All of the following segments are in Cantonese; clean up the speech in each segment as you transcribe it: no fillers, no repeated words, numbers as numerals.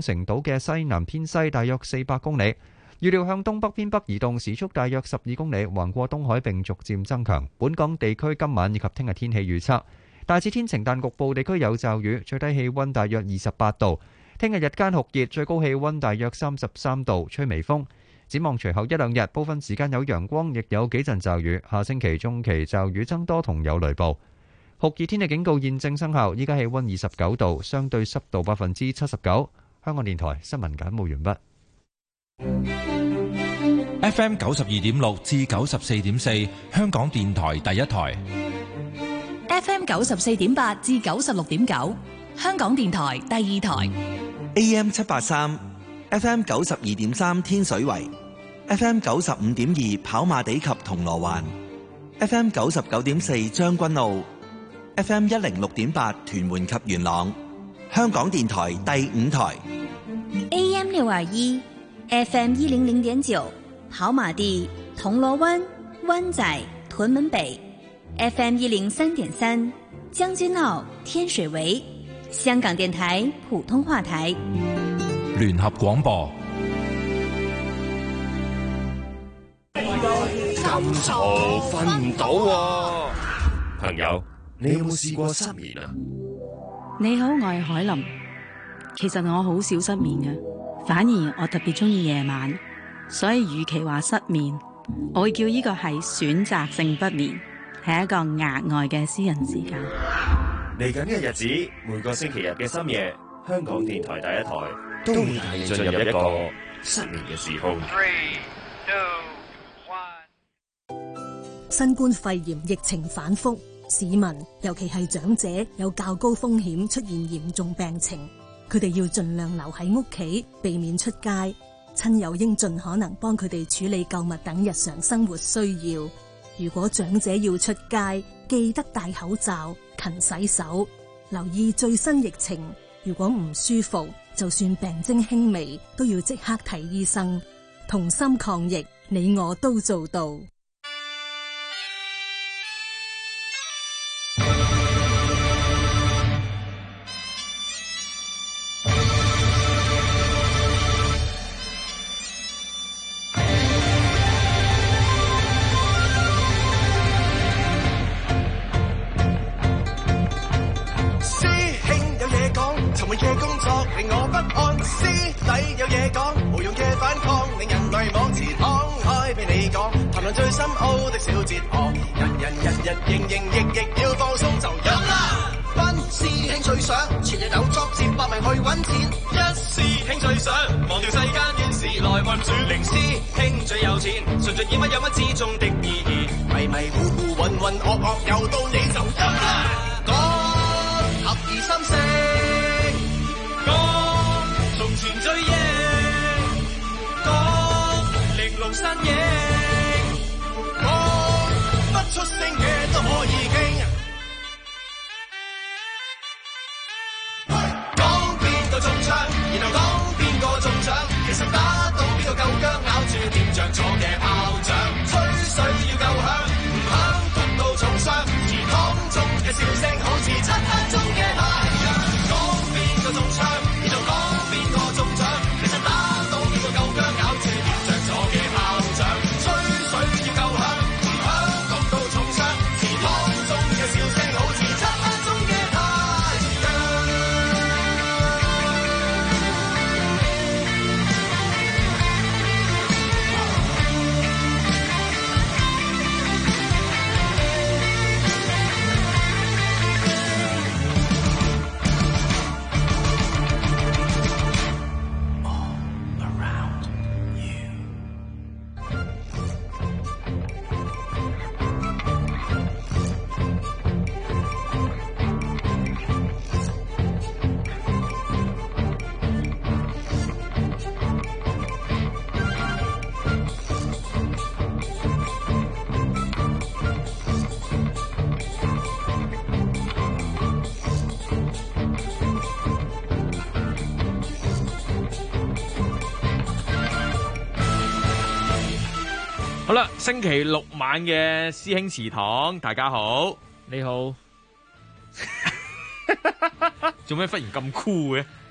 沖繩島嘅西南偏西大約400公里，預料向東北偏北移動，時速大約12公里，橫過東海並逐漸增強。本港地區今晚以及聽日天氣預測，大致天晴，但局部地區有驟雨，最低氣溫大約28度。聽日日間酷熱，最高氣溫大約33度，吹微風。展望隨後一兩日，部分時間有陽光，亦有幾陣驟雨。下星期中期驟雨增多同有雷暴。酷熱天氣警告現正生效，依家氣溫29度，相對濕度79%。香港電台新聞簡報完畢。 FM 92.6至94.4，香港電台第一台。 FM 94.8至96.9，香港電台第二台。 AM 783 FM 92.3天水圍 FM 95.2跑馬地及銅鑼灣 FM 99.4將軍澳 FM 106.8屯門及元朗，香港電台第五台。 AM 621 FM 100.9跑馬地銅鑼灣灣仔屯門北 FM 103.3將軍澳天水圍，香港電台普通話台。 聯合廣播。 咁嘈瞓唔到喎，朋友，你有冇試過失眠啊？ 你好，我係海琳。其實我好少失眠嘅，反而我特別中意夜晚，所以與其話失眠，我會叫呢個係選擇性不眠，係一個額外嘅私人時間。 嚟緊嘅日子，每個星期日嘅深夜，香港電台第一台都會帶你進入一個失眠嘅時空。 新冠肺炎疫情反覆，市民尤其係長者有較高風險出現嚴重病情，佢哋要盡量留喺屋企，避免出街。親友應盡可能幫佢哋處理購物等日常生活需要。如果長者要出街，記得戴口罩、勤洗手，留意最新疫情。如果唔舒服，就算病徵輕微，都要即刻睇醫生。同心抗疫，你我都做到。 最深奧的小哲學，人營亦要放鬆就飲啦。班師兄最想全日有作戰百名去揾錢，一師兄最想忘掉世間怨事來運轉，零師兄最有錢，純粹以乜有乜之中的意義，迷迷糊糊渾渾噩噩又到你就飲啦。講合二心聲，講從前最英，講玲瓏身影。出聲嘅都可以傾，講邊個中槍，然後講邊個中獎，其實打到邊個夠薑，咬住點着咗嘅炮仗，吹水要夠響，唔響焗到重傷，祠堂中嘅笑聲好似漆黑中嘅太陽，講邊個中槍，然後講邊個中獎，其實打到邊個夠薑，咬住點着咗嘅炮仗，吹水要夠響。 好啦，星期六晚嘅師兄祠堂，大家好， 你好。 做咩忽然咁酷嘅？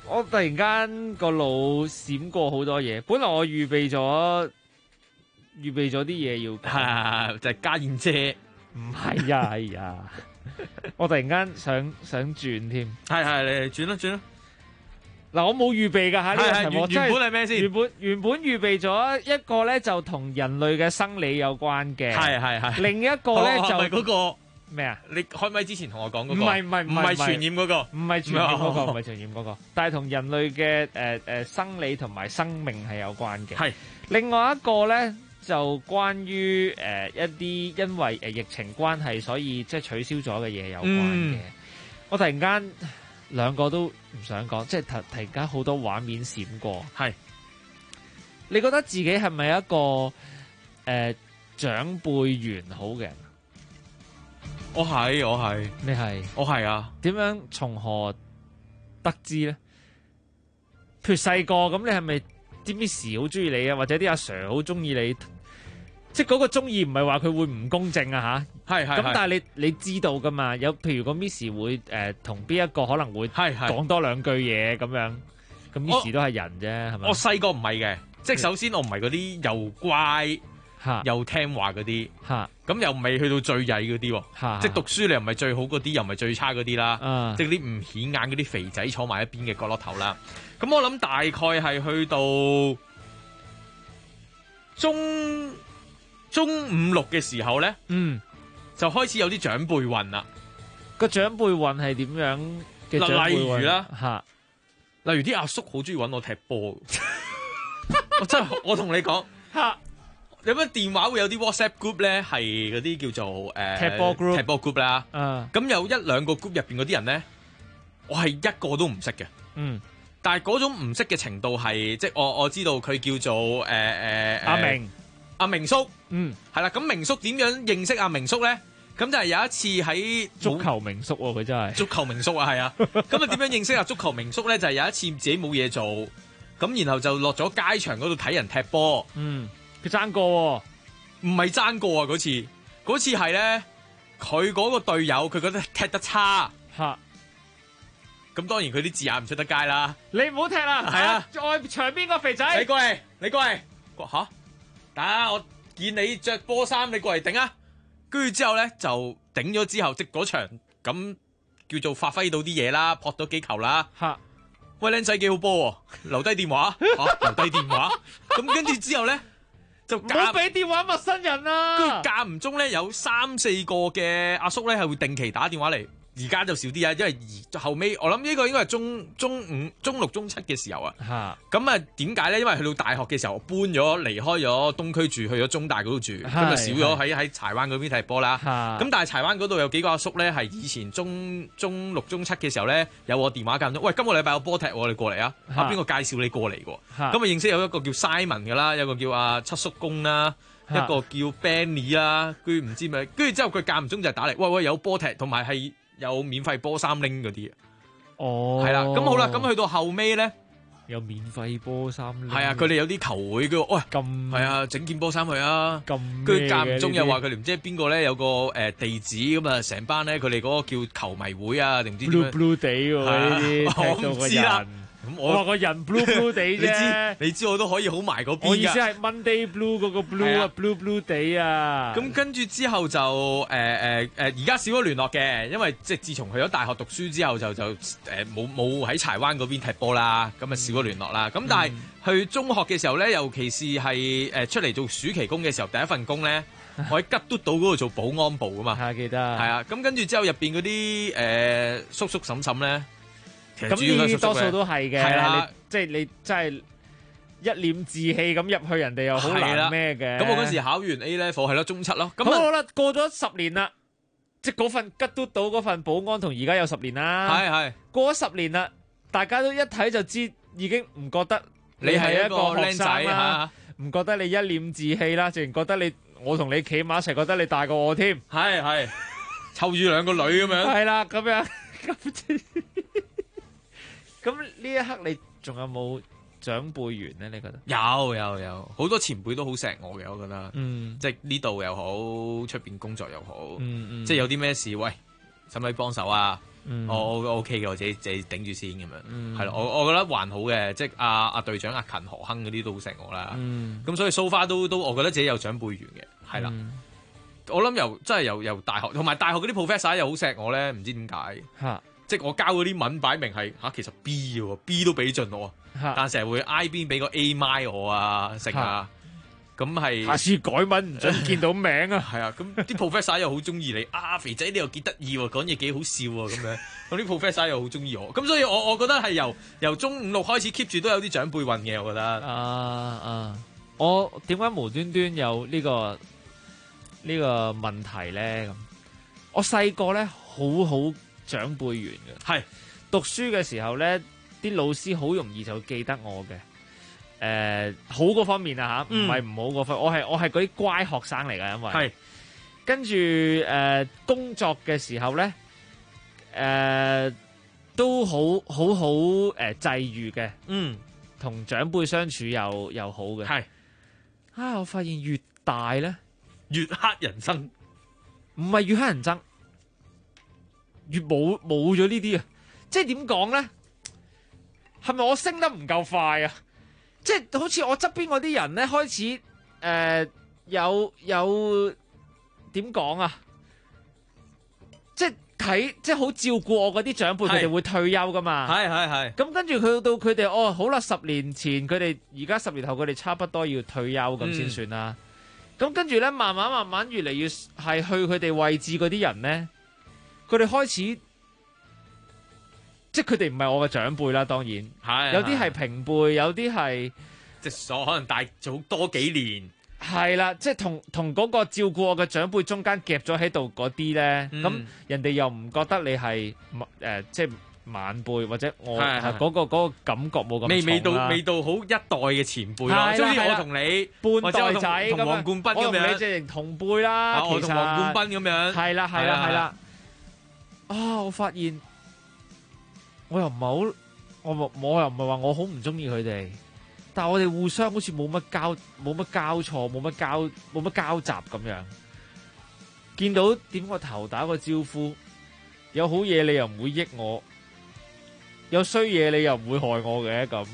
我突然間個腦閃過好多嘢，本來我預備咗啲嘢要係就係家燕姐， 唔係呀，哎呀，我突然間想轉添， 係你轉啦。 嗱，我冇預備㗎嚇呢個題目， 原本係咩先？ 原本預備咗一個咧就同人類嘅生理有關嘅， 係。 另一個咧就係嗰個咩啊？ 你開咪之前同我講嗰個， 唔係傳染嗰個， 唔係傳染嗰個，唔係傳染嗰個，但係同人類嘅生理同埋生命係有關嘅。 係另外一個咧就關於一啲因為疫情關係，所以即係取消咗嘅嘢有關嘅。我突然間兩個都唔想講，即係突然間好多畫面閃過。 係你覺得自己係咪一個長輩緣好嘅人？ 我係， 你係， 我係啊。 點樣從何得知咧？譬如細個咁，你係咪啲 Miss 好中意你啊？或者啲阿 Sir 好中意你？即係嗰個中意唔係話佢會唔公正啊吓？係。咁但係你知道噶嘛？有譬如個 Miss 會同邊一個可能會講多兩句嘢咁樣，咁 Miss 都係人啫，係咪？ 我細個唔係嘅，即係首先我唔係嗰啲又乖又聽話嗰啲，咁又未去到最曳嗰啲，即係讀書你又唔係最好嗰啲，又唔係最差嗰啲啦，即係啲唔顯眼嗰啲肥仔坐埋一邊嘅角落頭啦。咁我諗大概係去到中五六嘅時候咧，就開始有啲長輩運啦。 個長輩運係點樣嘅長輩運？例如啦， 例如啲阿叔好中意搵我踢波，我同你講，有咩電話會有啲 WhatsApp group 咧，係嗰啲叫做踢波 group 啦。咁有一兩個 group 入邊嗰啲人咧，我係一個都唔識嘅。但係嗰種唔識嘅程度係，即係我知道佢叫做阿明叔。係啦。咁明叔點樣認識阿明叔咧？咁就係有一次喺足球名宿喎，佢真係足球名宿啊，係啊。咁啊點樣認識阿足球名宿咧？就係有一次自己冇嘢做，咁然後就落咗街場嗰度睇人踢波。 佢爭過喎， 唔係爭過啊！嗰次係咧，佢嗰個隊友佢覺得踢得差，咁當然佢啲字眼唔出得街啦。 你唔好踢啦，係啊！外場邊個肥仔？ 你過嚟，吓！打我見你着波衫，你過嚟頂啊！跟住之後咧就頂咗之後，即嗰場咁叫做發揮到啲嘢啦，撲到幾球啦。喂，靚仔幾好波喎！留低電話，留低電話。咁跟住之後咧。就唔好俾電話陌生人啊！ 跟住間唔中咧有3-4個嘅阿叔咧係會定期打電話嚟，而家就少啲啊，因為後尾我諗呢個應該係中五、中六、中七嘅時候啊。咁啊點解咧？因為去到大學嘅時候搬咗離開咗東區住，去咗中大嗰度住，咁啊少咗喺柴灣嗰邊踢波啦。咁但係柴灣嗰度有幾個阿叔咧係以前中六、中七嘅時候咧有我電話間中，喂，今個禮拜有波踢喎，你過嚟啊！邊個介紹你過嚟喎？咁啊認識有一個叫 Simon 嘅啦，有個叫阿七叔公啦，一個叫 Benny 啦，佢唔知咩，跟住之後佢間唔中就打嚟，喂，有波踢，同埋係有免費波衫拎嗰啲。係啦，咁好啦，咁去到後尾咧， 有免費波衫拎。 係啊，佢哋有啲球會嘅，喂，咁係啊，整件波衫去啊，咁跟住間唔中又話佢哋唔知邊個咧有個地址咁啊，成班咧佢哋嗰個叫球迷會啊，定唔知點樣 blue 地喎呢啲， 我唔知啦。 我話個人 blue 地啫， 你知我都可以好埋嗰邊㗎。 我意思係 Monday blue 嗰個 blue 啊，blue 地啊。 咁跟住之後就而家少咗聯絡嘅，因為即係自從去咗大學讀書之後就冇喺柴灣嗰邊踢波啦，咁啊少咗聯絡啦。咁但係去中學嘅時候咧，尤其是係出嚟做暑期工嘅時候，第一份工咧，我喺吉嘟島嗰度做保安部㗎嘛。 係記得。係啊，咁跟住之後入邊嗰啲叔叔嬸嬸咧。 咁呢啲多數都係嘅，係啦，即係你真係一臉志氣咁入去，人哋又好難咩嘅。 咁我嗰時考完 A level 係咯，中七咯。咁好啦，過咗10年啦，即係嗰份吉嘟島嗰份保安同而家有10年啦。 係過咗10年啦，大家都一睇就知，已經唔覺得你係一個僆仔啦，唔覺得你一臉志氣啦，淨係覺得我同你企埋一齊，覺得你大過我添。 係湊住兩個女咁樣。 係啦，咁樣咁呢一刻你仲有冇長輩緣咧？你覺得？ 有，好多前輩都好錫我嘅，我覺得。即係呢度又好，出邊工作又好。即係有啲咩事，喂，使唔使幫手啊？ 我 OK 嘅，我自己頂住先咁樣，係咯，我覺得還好嘅，即係阿隊長阿勤何亨嗰啲都好錫我啦，咁所以 so far 都我覺得自己有長輩緣嘅，係啦，我諗真係由大學，同埋大學嗰啲 professor 又好錫我咧，唔知點解，即係我交嗰啲文擺明係其實 B 嘅喎，B 都俾盡我，但成日會 I 邊俾個 A my 我啊，成啊。咁係， 下次改文唔準見到名啊！ 係啊，咁啲 professor 又好中意你肥仔你又幾得意喎，講嘢幾好笑喎，咁樣，咁啲 professor 又好中意我，咁所以我覺得係由中5、6開始 keep 住都有啲長輩運嘅，我覺得。 我點解無端端有呢個問題咧？咁我細個咧好長輩緣嘅， 係讀書嘅時候咧，啲老師好容易就記得我嘅。好嗰方面啊嚇，唔係唔好嗰方面，我係嗰啲乖學生嚟㗎，因為係跟住工作嘅時候咧，都好際遇嘅，同長輩相處又好嘅，係我發現越大咧越黑人憎， 唔係越黑人憎，越冇咗呢啲啊！即係點講咧？係咪我升得唔夠快啊？即係好似我側邊嗰啲人咧，開始有點講啊？即係好照顧我嗰啲長輩，佢哋會退休噶嘛？ 係。 咁跟住佢到佢哋好啦，10年前佢哋而家10年後佢哋差不多要退休咁先算啦。咁跟住咧，慢慢越嚟越係去佢哋位置嗰啲人咧，佢哋開始。即係佢哋唔係我嘅長輩啦，當然係有啲係平輩，有啲係即係可能大早多幾年， 係啦，即係同嗰個照顧我嘅長輩中間夾咗喺度嗰啲咧，咁人哋又唔覺得你係即係晚輩或者我嗰個感覺冇咁重啦， 未到好一代嘅前輩咯，所以我同你半代仔同黃冠斌咁樣， 我同你即係同輩啦， 我同黃冠斌咁樣， 係啦，我發現。我又唔係好，我又唔係話我好唔中意佢哋，但係我哋互相好似冇乜交錯，冇乜交集咁樣。見到點個頭打個招呼，有好嘢你又唔會益我，有衰嘢你又唔會害我嘅咁。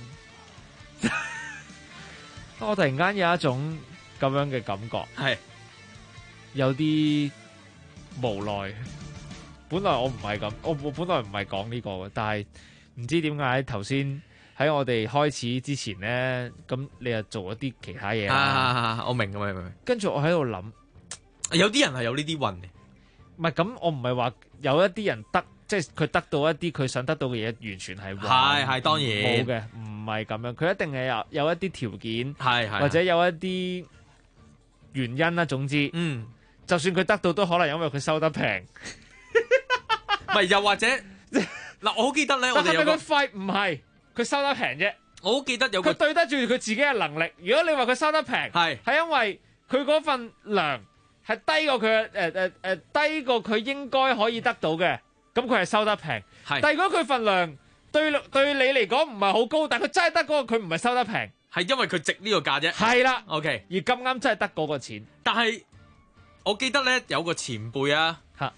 我突然間有一種咁樣嘅感覺， 係有啲無奈。本來我唔係咁，我本來唔係講呢個嘅，但係唔知點解頭先喺我哋開始之前咧，咁你又做一啲其他嘢啦。 我明㗎嘛， 跟住我喺度諗， 有啲人係有呢啲運嘅， 唔係咁，我唔係話有一啲人得，即係佢得到一啲佢想得到嘅嘢，完全係係當然冇嘅，唔係咁樣，佢一定係有一啲條件， 係或者有一啲原因啦。總之，就算佢得到，都可能因為佢收得平。 唔係，又或者嗱，我好記得咧，我哋有個費唔係佢收得平啫。 我好記得有個佢對得住佢自己嘅能力。如果你話佢收得平，係因為佢嗰份糧係低過佢低過佢應該可以得到嘅，咁佢係收得平。係，但係如果佢份糧對你嚟講唔係好高，但係佢真係得嗰個，佢唔係收得平， 係因為佢值呢個價啫。 係啦 ，OK。 而咁啱真係得嗰個錢， 但係我記得咧有個前輩啊。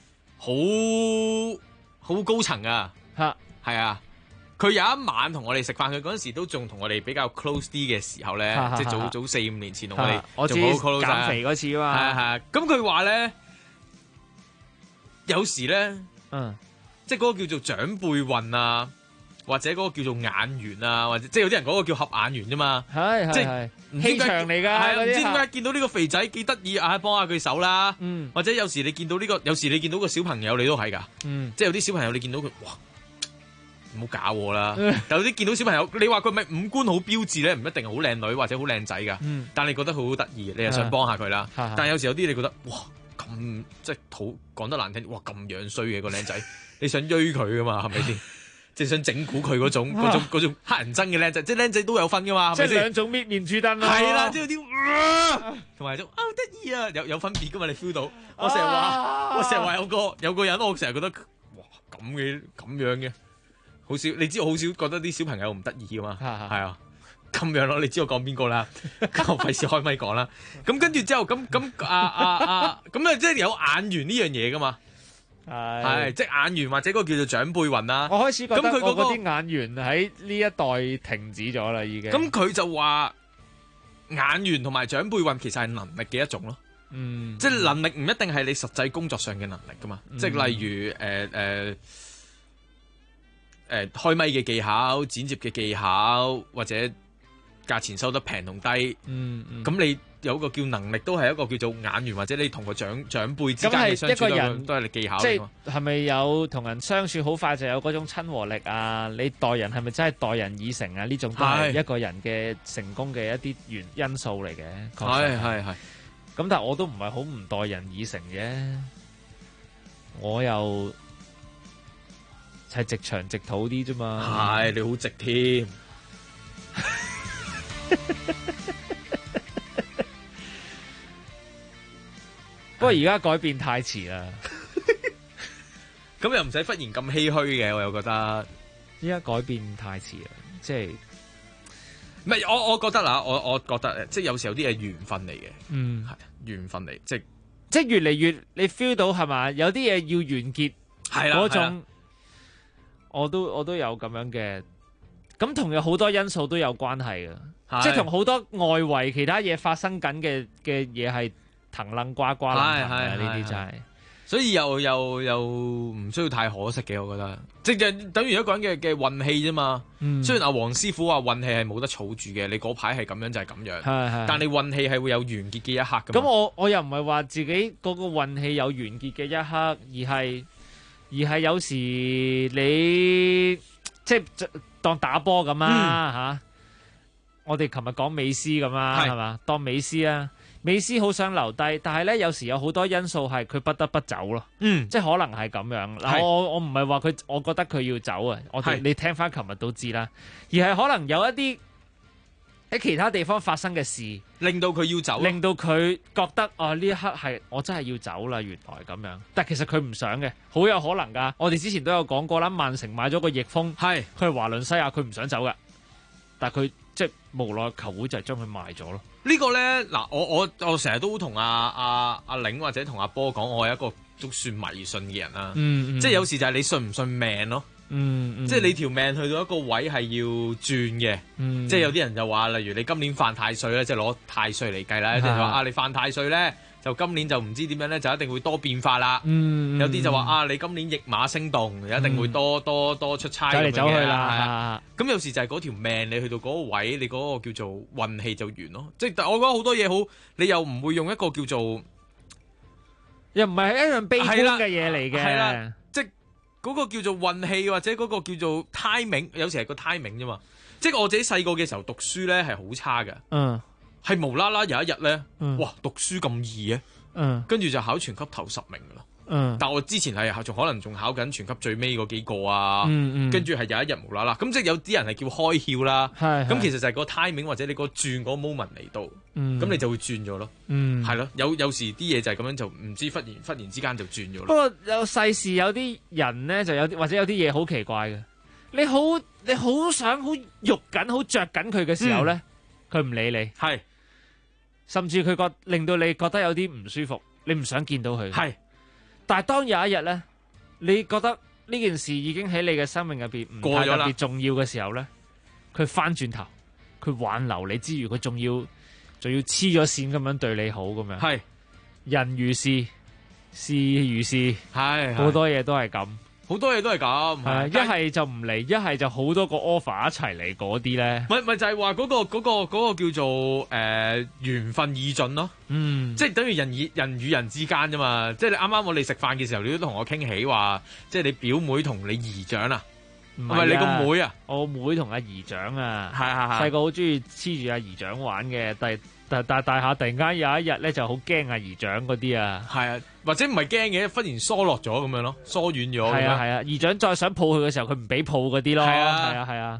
好高層啊，係啊，佢有一晚同我哋食飯，佢嗰陣時都仲同我哋比較 close 啲嘅時候咧，即係早4-5年前同我哋仲好 close 減肥嗰次啊嘛， 係。咁佢話咧，有時咧，即係嗰個叫做長輩運啊，或者嗰個叫做眼緣啊，或者即係有啲人嗰個叫合眼緣啫嘛，即係氣場嚟㗎， 唔知點解見到呢個肥仔幾得意啊，幫下佢手啦，或者有時你見到呢個，有時你見到個小朋友你都係㗎，即係有啲小朋友你見到佢，哇，唔好搞我啦！有啲見到小朋友，你話佢咪五官好標緻咧，唔一定好靚女或者好靚仔㗎，但係你覺得佢好得意，你又想幫下佢啦。但係有時有啲你覺得，哇，咁即係講得難聽，哇，咁樣衰嘅個靚仔，你想追佢㗎嘛？係咪先？即係想整蠱佢嗰種黑人憎嘅靚仔，即係靚仔都有分噶嘛，係咪先？ 即係兩種搣面珠燈咯。 係啦，即係有啲同埋就好得意啊，有分別噶嘛？你 feel 到？我成日話有個人，我成日覺得哇咁樣嘅，好少。你知我好少覺得啲小朋友唔得意噶嘛？係啊，咁樣咯。你知我講邊個啦？咁我費事開咪講啦。咁跟住之後咁即係有眼緣呢樣嘢噶嘛？ 係即係眼緣或者嗰個叫做長輩運啦。 我開始覺得咁佢我嗰啲眼緣喺呢一代停止咗啦，已經。 咁佢就話眼緣同埋長輩運其實係能力嘅一種咯。即係能力唔一定係你實際工作上嘅能力噶嘛。即係例如開咪嘅技巧、剪接嘅技巧，或者價錢收得平同低。咁你有個叫能力，都係一個叫做眼緣，或者你同個長輩之間嘅相處都係你技巧。 即係咪有同人相處好快就有嗰種親和力啊？你待人係咪真係待人以誠啊？呢種都係一個人嘅成功嘅一啲因素嚟嘅。係。咁但係我都唔係好唔待人以誠嘅，我又係直腸直肚啲啫嘛。 係，你好直添。 不過而家改變太遲啦， 咁又唔使忽然咁唏噓嘅，我又覺得。 而家改變太遲啦，即係唔係我覺得啦，我覺得即係有時有啲係緣分嚟嘅，係緣分嚟，即係越嚟越你 feel 到係嘛？有啲嘢要完結，係啦嗰種，我都有咁樣嘅，咁同有好多因素都有關係嘅，即係同好多外圍其他嘢發生緊嘅嘢係騰楞呱呱楞騰嘅，呢啲真係，所以又唔需要太可惜嘅，我覺得，即係等於一個人嘅運氣啫嘛。雖然阿黃師傅話運氣係冇得儲住嘅，你嗰排係咁樣就係咁樣，但你運氣係會有完結嘅一刻㗎嘛。咁我又唔係話自己嗰個運氣有完結嘅一刻，而係有時你即係當打波咁啊。我哋琴日講美斯咁啊，係嘛？當美斯啊。美斯好想留低，但係咧有時有好多因素係佢不得不走咯。即係可能係咁樣。嗱，我唔係話佢，我覺得佢要走啊。你聽翻琴日都知啦，而係可能有一啲喺其他地方發生嘅事，令到佢要走，令到佢覺得呢一刻係我真係要走啦。原來咁樣，但其實佢唔想嘅，好有可能噶。我哋之前都有講過啦，曼城買咗個翼鋒，佢係華倫西亞，佢唔想走噶，但係佢即係無奈球會就係將佢賣咗咯。呢個咧嗱，我成日都同阿玲或者同阿波講，我係一個都算迷信嘅人啦。即係有時就係你信唔信命咯。即係你條命去到一個位係要轉嘅。即係有啲人就話，例如你今年犯太歲咧，即係攞太歲嚟計啦。有啲人話你犯太歲咧，就今年就唔知點樣咧，就一定會多變化啦。有啲就話你今年驛馬星動，一定會多出差走嚟走去啦。咁有時就係嗰條命，你去到嗰個位，你嗰個叫做運氣就完咯。即係我覺得好多嘢好，你又唔會用一個叫做，又唔係一樣悲觀嘅嘢嚟嘅。係啦，即係嗰個叫做運氣或者嗰個叫做 timing， 有時係個 timing 啫嘛。即係我自己細個嘅時候讀書咧係好差嘅。係無啦啦有一日咧，哇！讀書咁易嘅，跟住就考全級頭10名噶啦。但我之前係可能仲考緊全級最尾嗰幾個啊。跟住係有一日無啦啦，咁即係有啲人係叫開竅啦。咁其實就係個 timing 或者你個轉嗰個 moment 嚟到，咁你就會轉咗咯。係咯，有時啲嘢就係咁樣，就唔知忽然之間就轉咗咯。不過有世事有啲人咧，就有啲或者有啲嘢好奇怪嘅，你好想好肉緊好着緊佢嘅時候咧，佢唔理你。係。甚至佢令到你覺得有啲唔舒服，你唔想見到佢。係，但係當有一日咧，你覺得呢件事已經喺你嘅生命入邊唔太特別重要嘅時候咧，佢翻轉頭，佢挽留你之餘，佢仲要黐咗線咁樣對你好咁樣。係，人如是，事如是，係好多嘢都係咁。好多嘢都係咁，一係就唔嚟，一係就好多個 offer 一齊嚟嗰啲咧。咪就係話嗰個叫做緣分已盡咯。即係等於人與人之間啫嘛。即係你啱啱我哋食飯嘅時候，你都同我傾起話，即係你表妹同你姨丈啊，唔係你個妹啊？我妹同阿姨丈啊，細個好中意黐住阿姨丈玩嘅，但大下突然間有一日咧就好驚阿姨丈嗰啲啊。係啊。或者唔係驚嘅，忽然疏落咗咁樣咯，疏遠咗。係啊，姨丈再想抱佢嘅時候，佢唔俾抱嗰啲咯。係啊。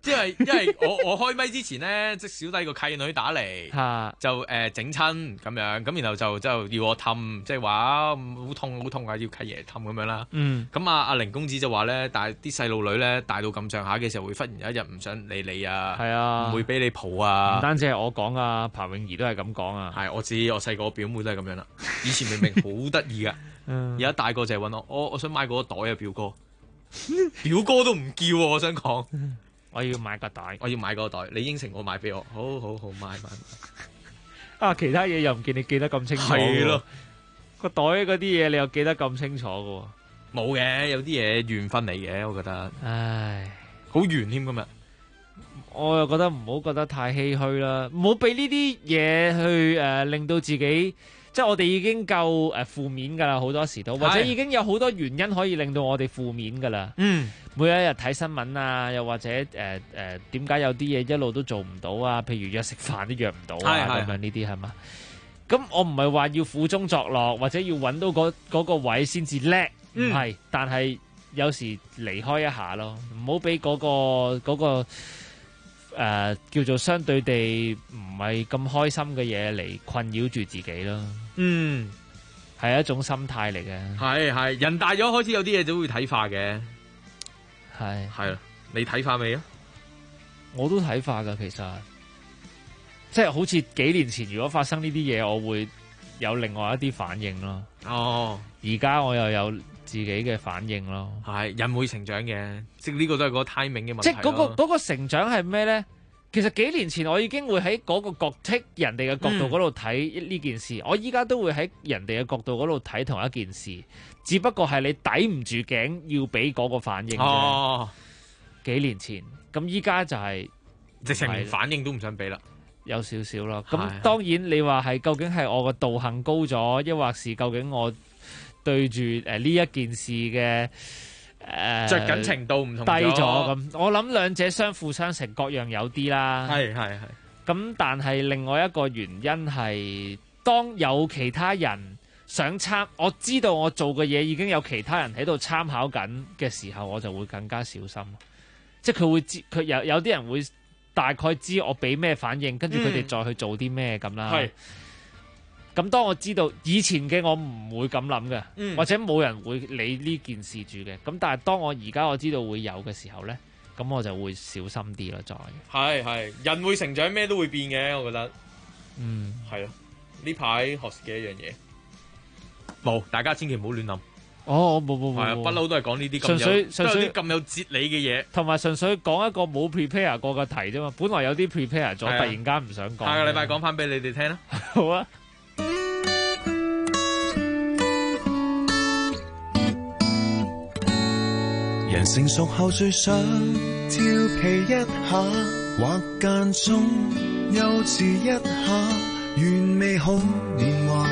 因為我開咪之前咧，即小弟個契女打嚟，就整親咁樣，咁然後就要我氹，即係話好痛啊，要契爺氹咁樣啦。咁阿凌公子就話咧，但係啲細路女咧大到咁上下嘅時候，會忽然有一日唔想理你啊，係啊，唔會俾你抱啊。唔單止係我講啊，彭詠儀都係咁講啊。係我知，我細個表妹都係咁樣啦。以前明明好得意噶，而家大個就係揾我想買嗰個袋啊，表哥。表哥都唔叫喎，我想講，我要買個袋，我要買個袋，你應承我買俾我，好買。啊，其他嘢又唔見你記得咁清楚，係咯，個袋嗰啲嘢你又記得咁清楚噶，冇嘅，有啲嘢緣分嚟嘅，我覺得，唉，好緣添今日，我又覺得唔好覺得太唏噓啦，唔好俾呢啲嘢去令到自己。即係我哋已經夠負面㗎啦，好多時都，或者已經有好多原因可以令到我哋負面㗎啦。每一日睇新聞啊，又或者點解有啲嘢一路都做唔到啊？譬如約食飯都約唔到啊，咁樣呢啲係嘛？咁我唔係話要苦中作樂，或者要揾到嗰個位先至叻，唔係。但係有時離開一下咯，唔好俾嗰個。叫做相對地唔係咁開心嘅嘢嚟困擾住自己咯。係一種心態嚟嘅。係人大咗開始有啲嘢就會睇化嘅。係啦，你睇化未啊？我都睇化噶，其實即係好似幾年前如果發生呢啲嘢，我會有另外一啲反應咯。而家我又有自己嘅反應咯。係人會成長嘅，即係呢個都係個 timing 嘅問題。即係嗰個成長係咩咧？其實幾年前我已經會喺嗰個角剔人哋嘅角度嗰度睇呢件事，我依家都會喺人哋嘅角度嗰度睇同一件事，只不過係你抵唔住頸要俾嗰個反應啫。幾年前，咁依家就係直情連反應都唔想俾啦，有少少咯。咁當然你話係究竟係我個道行高咗，抑或是究竟我對住呢一件事嘅着緊程度唔同低咗咁，我諗兩者相輔相成，各樣有啲啦。係。咁但係另外一個原因係，當有其他人想我知道我做嘅嘢已經有其他人喺度參考緊嘅時候，我就會更加小心。即係佢會知，佢有啲人會大概知我俾咩反應，跟住佢哋再去做啲咩咁啦。咁當我知道以前嘅我唔會咁諗嘅，或者冇人會理呢件事住嘅。咁但係當我而家我知道會有嘅時候咧，咁我就會小心啲咯。再係人會成長，咩都會變嘅，我覺得。係咯。呢排學嘅一樣嘢，冇大家千祈唔好亂諗。冇，係不嬲都係講呢啲咁有咁有哲理嘅嘢，同埋純粹講一個冇 prepare 過嘅題啫嘛。本來有啲 prepare 咗，突然間唔想講。下個禮拜講翻俾你哋聽啦。好啊。 人成熟後最想調皮一下，或間中幼稚一下，原美好年華，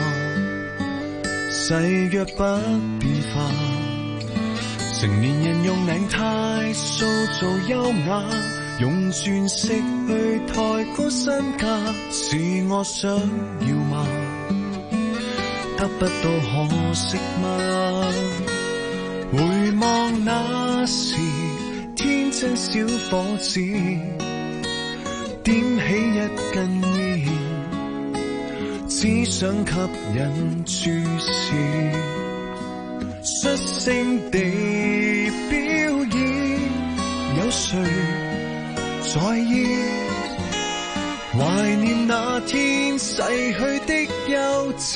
誓約不變化。成年人用領呔塑造優雅，用鑽石去抬高身價，是我想要嗎？得不到可惜嗎？回望那時天真小伙子，點起一根煙，只想吸引注視，率性地表演，有誰在意？懷念那天逝去的幼稚，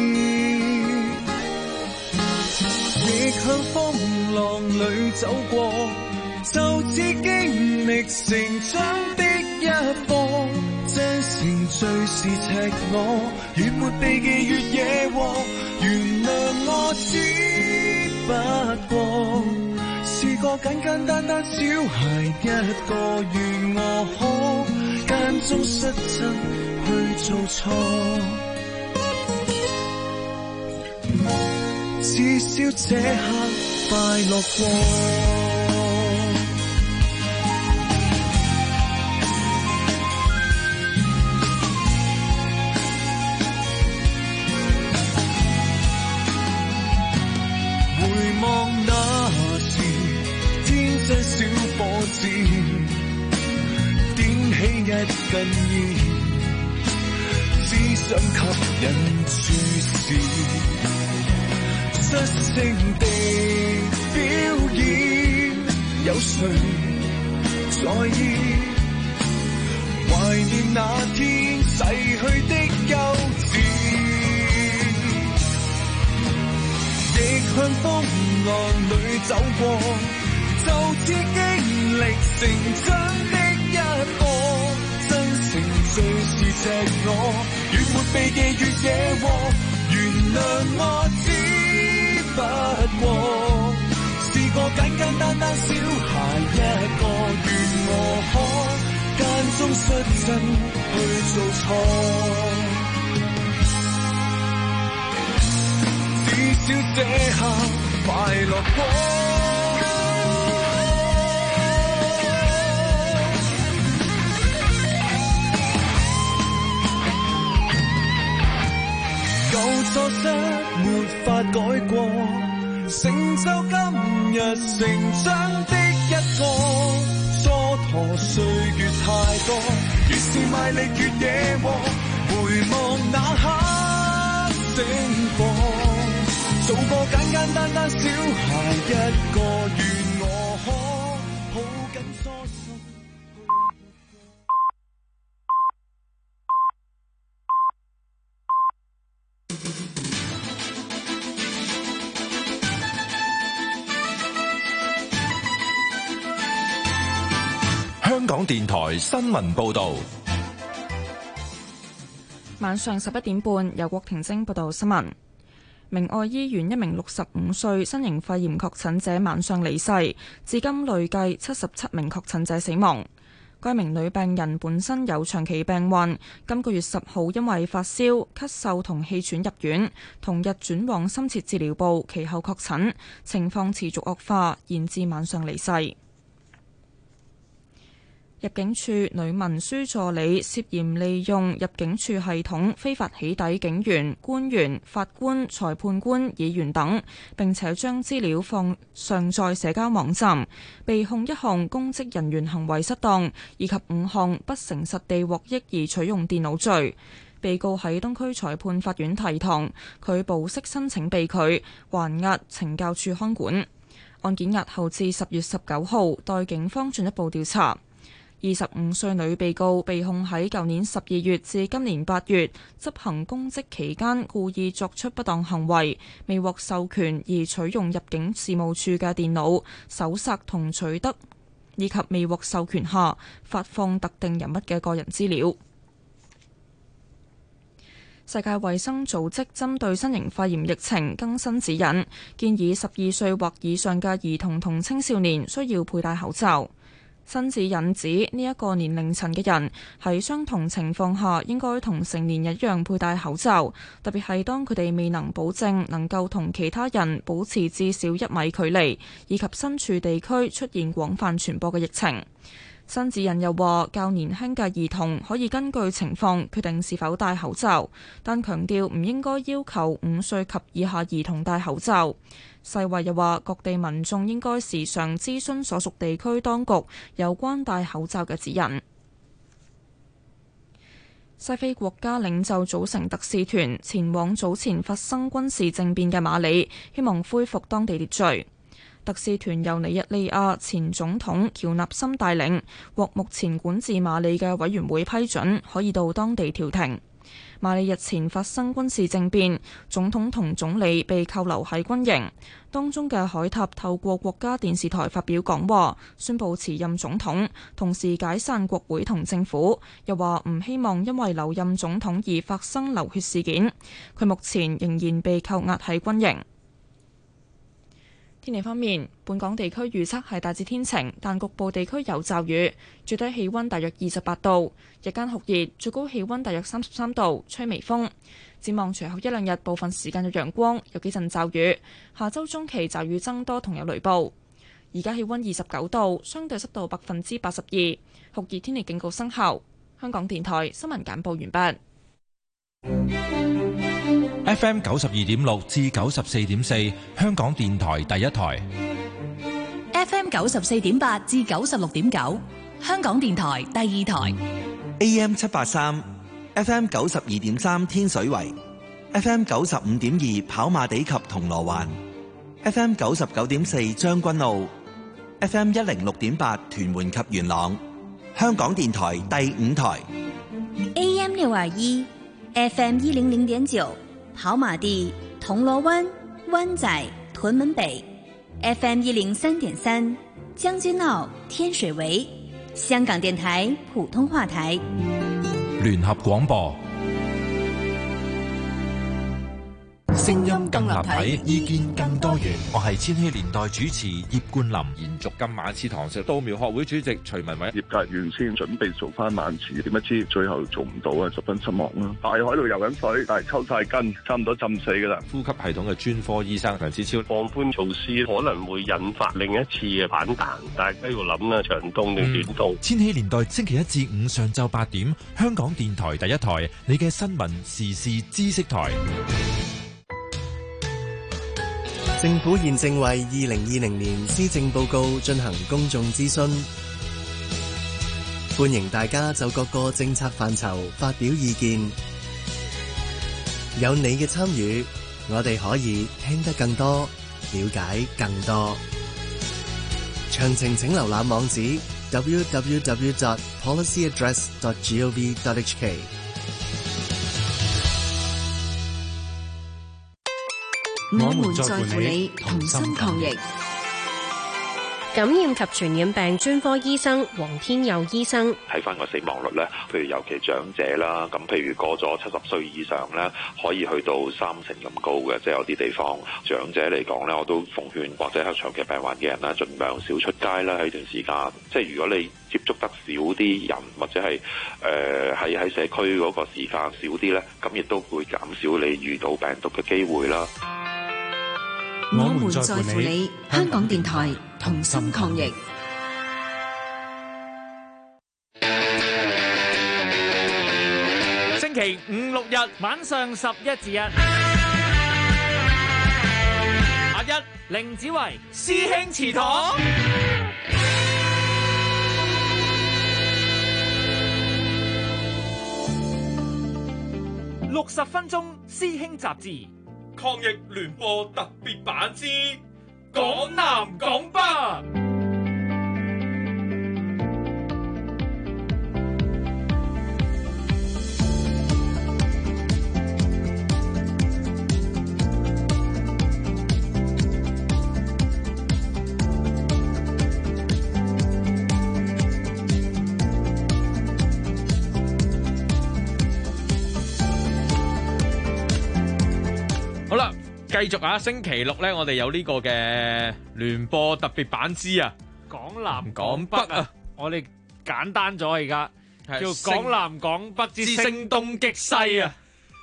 亦向風浪裏走過，就似經歷成長的一課。將成最是赤裸，越沒避忌越惹禍。原諒我只不過是個簡簡單單小孩一個，願我可間中失真去做錯。至少這刻快樂過。回望那時天真小伙子， 一根煙，只想吸引注視，失聲地表演，有誰在意？懷念那天逝去的幼稚，亦向風浪裏走過，就似經歷成長的一個，真誠最是赤裸，越沒避忌越惹禍，原諒我只不過是個簡簡單單小孩一個，願我可間中失真去做錯，至少這刻快樂過。舊錯失沒法改過，成就今日成長的一個。蹉跎歲月太多，越是賣力越惹禍，回望那刻醒過，做個簡簡單單小孩一個，願我可抱緊初心。 香港電台新聞報導， 晚上11點半，由郭婷晶報道新聞。明愛醫院一名65歲新型肺炎確診者晚上離世，至今累計77名確診者死亡。該名女病人本身有長期病患，今個月10號因為發燒、咳嗽同氣喘入院，同日轉往深切治療部，其後確診，情況持續惡化，延至晚上離世。入境處女文書助理涉嫌利用入境處系統非法起底警員、官員、法官、裁判官、議員等，並且將資料上載社交網站，被控1項公職人員行為失當，以及5項不誠實地獲益而取用電腦罪。被告喺東區裁判法院提堂，佢保釋申請被拒，還押懲教處看管。案件押後至10月19號，待警方進一步調查。25歲女被告被控喺舊年12月至今年8月執行公職期間故意作出不當行為，未獲授權而取用入境事務處嘅電腦搜索同取得，以及未獲授權下發放特定人物嘅個人資料。世界衛生組織針對新型肺炎疫情更新指引，建議12歲或以上嘅兒童同青少年需要佩戴口罩。新指引指呢一個年齡層嘅人喺相同情況下應該同成年一樣佩戴口罩，特別係當佢哋未能保證能夠同其他人保持至少1米距離，以及身處地區出現廣泛傳播嘅疫情。新指引又話，較年輕嘅兒童可以根據情況決定是否戴口罩，但強調唔應該要求5歲及以下兒童戴口罩。世衛又話，各地民眾應該時常諮詢所屬地區當局有關戴口罩嘅指引。西非國家領袖組成特使團前往早前發生軍事政變嘅馬里，希望恢復當地秩序。特使團由尼日利亞前總統喬納森帶領，獲目前管治馬里嘅委員會批准，可以到當地調停。馬里日前發生軍事政變，總統同總理被扣留喺軍營。當中嘅海塔透過國家電視台發表講話，宣布辭任總統，同時解散國會同政府。又話唔希望因為留任總統而發生流血事件。佢目前仍然被扣押喺軍營。天氣方面，本港地區預測係大致天晴，但局部地區有驟雨，最低氣溫大約28度，日間酷熱，最高氣溫大約33度，吹微風。展望隨後一兩日，部分時間有陽光，有幾陣驟雨。下周中期驟雨增多同有雷暴。而家氣溫29度，相對濕度82%，酷熱天氣警告生效。香港電台新聞簡報完畢。 FM 92.6至94.4，香港電台第一台。 FM 94.8至96.9，香港電台第二台。 AM 783 FM 92.3天水圍 FM 95.2跑馬地及銅鑼灣 FM 99.4將軍澳 FM 106.8屯門及元朗，香港電台第5台 AM 621 FM 100.9跑馬地銅鑼灣灣仔屯門北 FM 103.3將軍澳天水圍，香港電台普通話台聯合廣播，聲音更立體，意見更多元。我係千禧年代主持葉冠霖。 延續今晚次堂食，稻苗學會主席徐文偉。 業界原先準備做翻晚市，點不知最後做唔到啊，十分失望啦！大海度游緊水，但係抽晒筋，差唔多浸死噶啦。 呼吸系統嘅專科醫生梁子超， 放寬措施可能會引發另一次嘅反彈，大家要諗啦，長冬定短冬。 千禧年代星期一至五上晝8點，香港電台第一台，你嘅新聞時事知識台。 政府現正為2020年施政報告進行公眾諮詢，歡迎大家就各個政策範疇發表意見。有你嘅參與，我哋可以聽得更多，了解更多。詳情請瀏覽網址 www.policyaddress.gov.hk。 我們在乎你，同心抗疫。 感染及傳染病專科醫生黃天佑醫生睇翻個死亡率咧，譬如尤其長者啦，咁譬如過咗70歲以上咧，可以去到30%咁高嘅，即係有啲地方長者嚟講咧，我都奉勸或者係長期病患嘅人啦，盡量少出街啦喺段時間。即係如果你接觸得少啲人，或者係喺社區嗰個時間少啲咧，咁亦都會減少你遇到病毒嘅機會啦。 我們在乎你，香港電台同心抗疫。 星期5、6日晚上11至1，阿一凌子維師兄祠堂，60分鐘師兄雜誌。 抗疫聯播特別版之港南港北。好啦，繼續啊！星期六咧，我哋有呢個嘅聯播特別版之啊， 港南港北啊，我哋簡單咗而家叫港南港北之聲東擊西啊。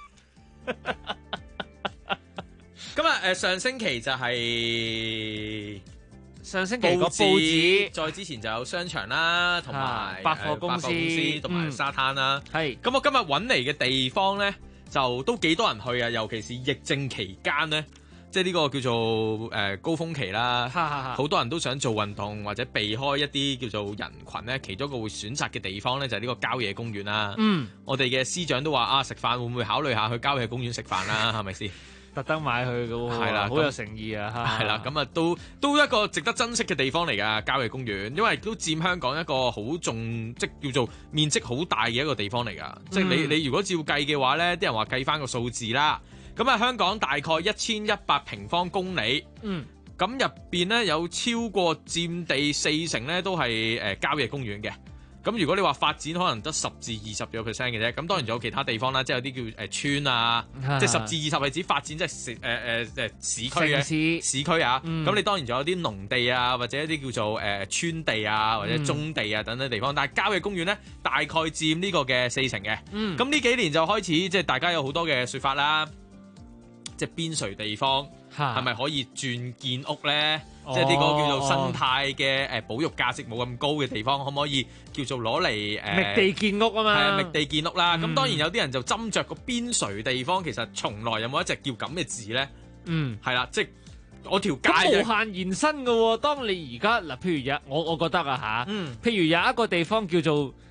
咁啊，上星期就係上星期個報紙， 再之前就有商場啦，同埋百貨公司同埋沙灘啦。 係咁，我今日揾嚟嘅地方咧，就都幾多人去啊！尤其是疫症期間咧，即係呢個叫做高峰期啦，好多人都想做運動或者避開一啲叫做人群咧，其中一個會選擇嘅地方咧就係呢個郊野公園啦。我哋嘅司長都話啊，食飯會唔會考慮下去郊野公園食飯啦？係咪先？ 特登買去嘅喎，係啦，好有誠意啊！ 係啦，咁啊都一個值得珍惜嘅地方嚟㗎，郊野公園，因為都佔香港一個好重，即叫做面積好大嘅一個地方嚟㗎。即係你如果照計嘅話咧，啲人話計翻個數字啦，咁啊香港大概1100平方公里，咁入邊咧有超過佔地40%咧都係郊野公園嘅。咁如果你話發展可能得10至20%嘅啫，咁當然仲有其他地方啦，即係有啲叫村啊，即係10至20%係指發展，即係市區嘅市區啊。咁你當然仲有啲農地啊，或者一啲叫做村地啊，或者棕地啊等等地方。但係郊野公園咧，大概佔呢個嘅40%嘅。咁呢幾年就開始即係大家有好多嘅説法啦，即係邊陲地方係咪可以轉建屋咧？即係呢個叫做生態嘅保育價值冇咁高嘅地方，可唔可以叫做攞嚟覓地建屋啊嘛？係啊， 覓地建屋啦。咁當然有啲人就斟酌個邊陲地方，其實從來有冇一隻叫咁嘅字咧？係啦，即係我條街咁無限延伸嘅喎。當你而家嗱，譬如我覺得啊嚇，譬如有一個地方叫做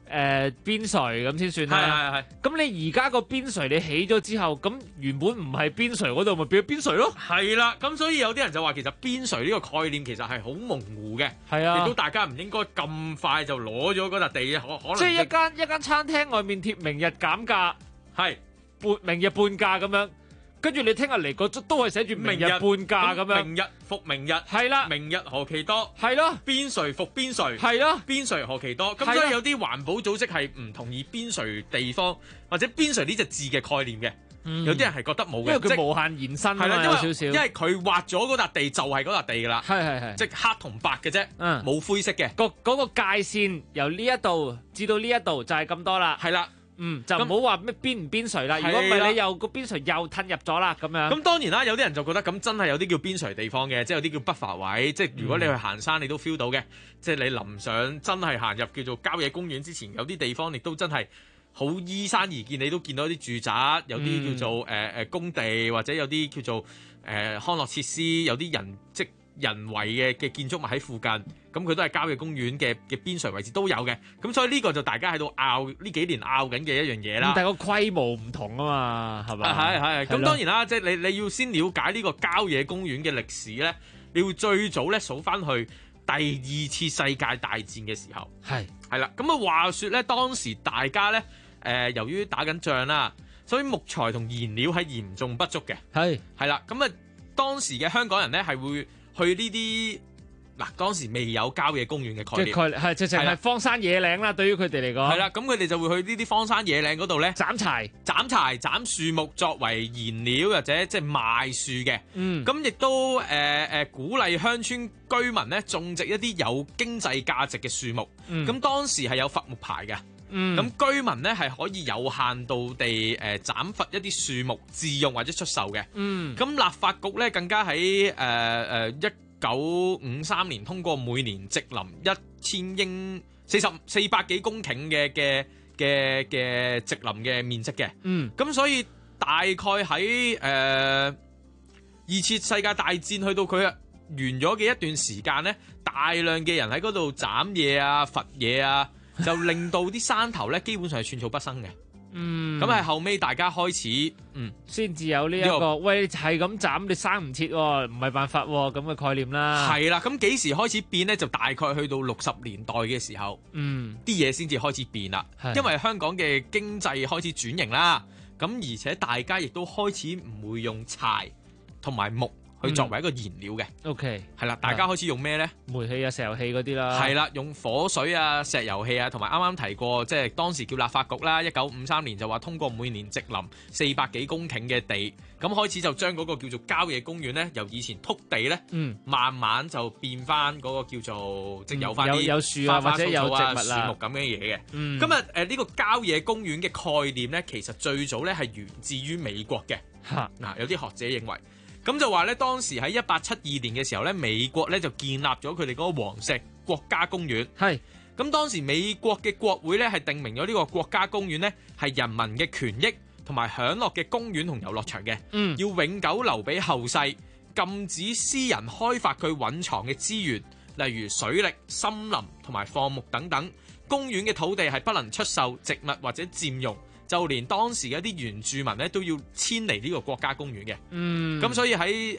邊陲咁先算啦。 係。 咁你而家個邊陲你起咗之後，咁原本唔係邊陲嗰度，咪變咗邊陲咯？ 係啦，咁所以有啲人就話其實邊陲呢個概念其實係好模糊嘅。 係啊， 亦都大家唔應該咁快就攞咗嗰笪地，可能即係一間餐廳外面貼明日減價， 係明日半價咁樣。跟住你聽日嚟個都係寫住明日半價咁樣， 明日復明日， 係啦， 明日何其多， 係咯， 邊陲復邊陲， 係咯， 邊陲何其多。咁所以有啲環保組織係唔同意邊陲地方或者邊陲呢隻字嘅概念嘅，有啲人係覺得冇嘅， 因為佢無限延伸係啦， 有少少， 因為佢劃咗嗰笪地就係嗰笪地㗎啦， 係， 即係黑同白嘅啫，冇灰色嘅。 嗰個界線由呢一度至到呢一度就係咁多啦， 係啦。 就唔好話咩邊唔邊陲啦，如果唔係你又個邊陲又褪入咗啦咁樣。 咁當然啦，有啲人就覺得咁真係有啲叫邊陲地方嘅，即係有啲叫buffer位，即係如果你去行山你都 feel 到嘅，即係你臨上真係行入叫做郊野公園之前，有啲地方亦都真係好依山而建，你都見到啲住宅，有啲叫做工地，或者有啲叫做康樂設施，有啲人為嘅建築物喺附近，咁佢都係郊野公園嘅邊陲位置都有嘅，咁所以呢個就大家喺度拗呢幾年拗緊嘅一樣嘢啦。 但係個規模唔同啊嘛，係咪？ 係，咁當然啦，即係你要先了解呢個郊野公園嘅歷史咧，你要最早咧數翻去第二次世界大戰嘅時候，係啦。咁啊話說咧，當時大家咧由於打緊仗啦，所以木材同燃料係嚴重不足嘅，係啦。咁啊當時嘅香港人咧係會去呢啲嗱，當時未有郊野公園嘅概念， 係直情係荒山野嶺啦。對於佢哋嚟講， 係啦，咁佢哋就會去呢啲荒山野嶺嗰度咧斬柴、 斬樹木作為燃料或者即係賣樹嘅。咁亦都鼓勵鄉村居民咧種植一啲有經濟價值嘅樹木。咁當時係有伐木牌嘅。咁居民咧係可以有限度地斬伐一啲樹木自用或者出售嘅。咁立法局咧更加喺1953年通過每年植林1000英400幾公頃嘅植林嘅面積嘅。咁所以大概喺二次世界大戰去到佢完咗嘅一段時間咧，大量嘅人喺嗰度斬嘢啊、伐嘢啊。就令到啲山頭咧，基本上係寸草不生嘅。咁係後尾大家開始， 先至有呢一個，喂，係咁斬，你生唔切喎，唔係辦法喎，咁嘅概念啦。 係啦，咁幾時開始變咧？就大概去到60年代嘅時候，啲嘢先至開始變啦。因為香港嘅經濟開始轉型啦，咁而且大家亦都開始唔會用柴同埋木去作為一個燃料嘅。 OK， 係啦，大家開始用咩咧？ 煤氣啊、石油氣嗰啲啦。 係啦，用火水啊、石油氣啊，同埋啱啱提過，即係當時叫立法局啦。1953年就話通過每年植林400幾公頃嘅地，咁開始就將嗰個叫做郊野公園咧，由以前禿地咧，慢慢就變翻嗰個叫做即係有翻啲有樹啊或者有植物啊、 樹木咁嘅嘢嘅。咁啊呢個郊野公園嘅概念咧，其實最早咧係源自於美國嘅。嗱，有啲學者認為。咁就話咧，當時喺1872年嘅時候咧，美國咧就建立咗佢哋嗰個黃石國家公園。咁當時美國嘅國會咧係定明咗呢個國家公園咧係人民嘅權益同埋享樂嘅公園同遊樂場嘅。要永久留俾後世，禁止私人開發佢蘊藏嘅資源，例如水力、森林同埋放牧等等。公園嘅土地係不能出售植物或者佔用。就連當時嘅一啲原住民咧都要遷離呢個國家公園嘅。咁所以喺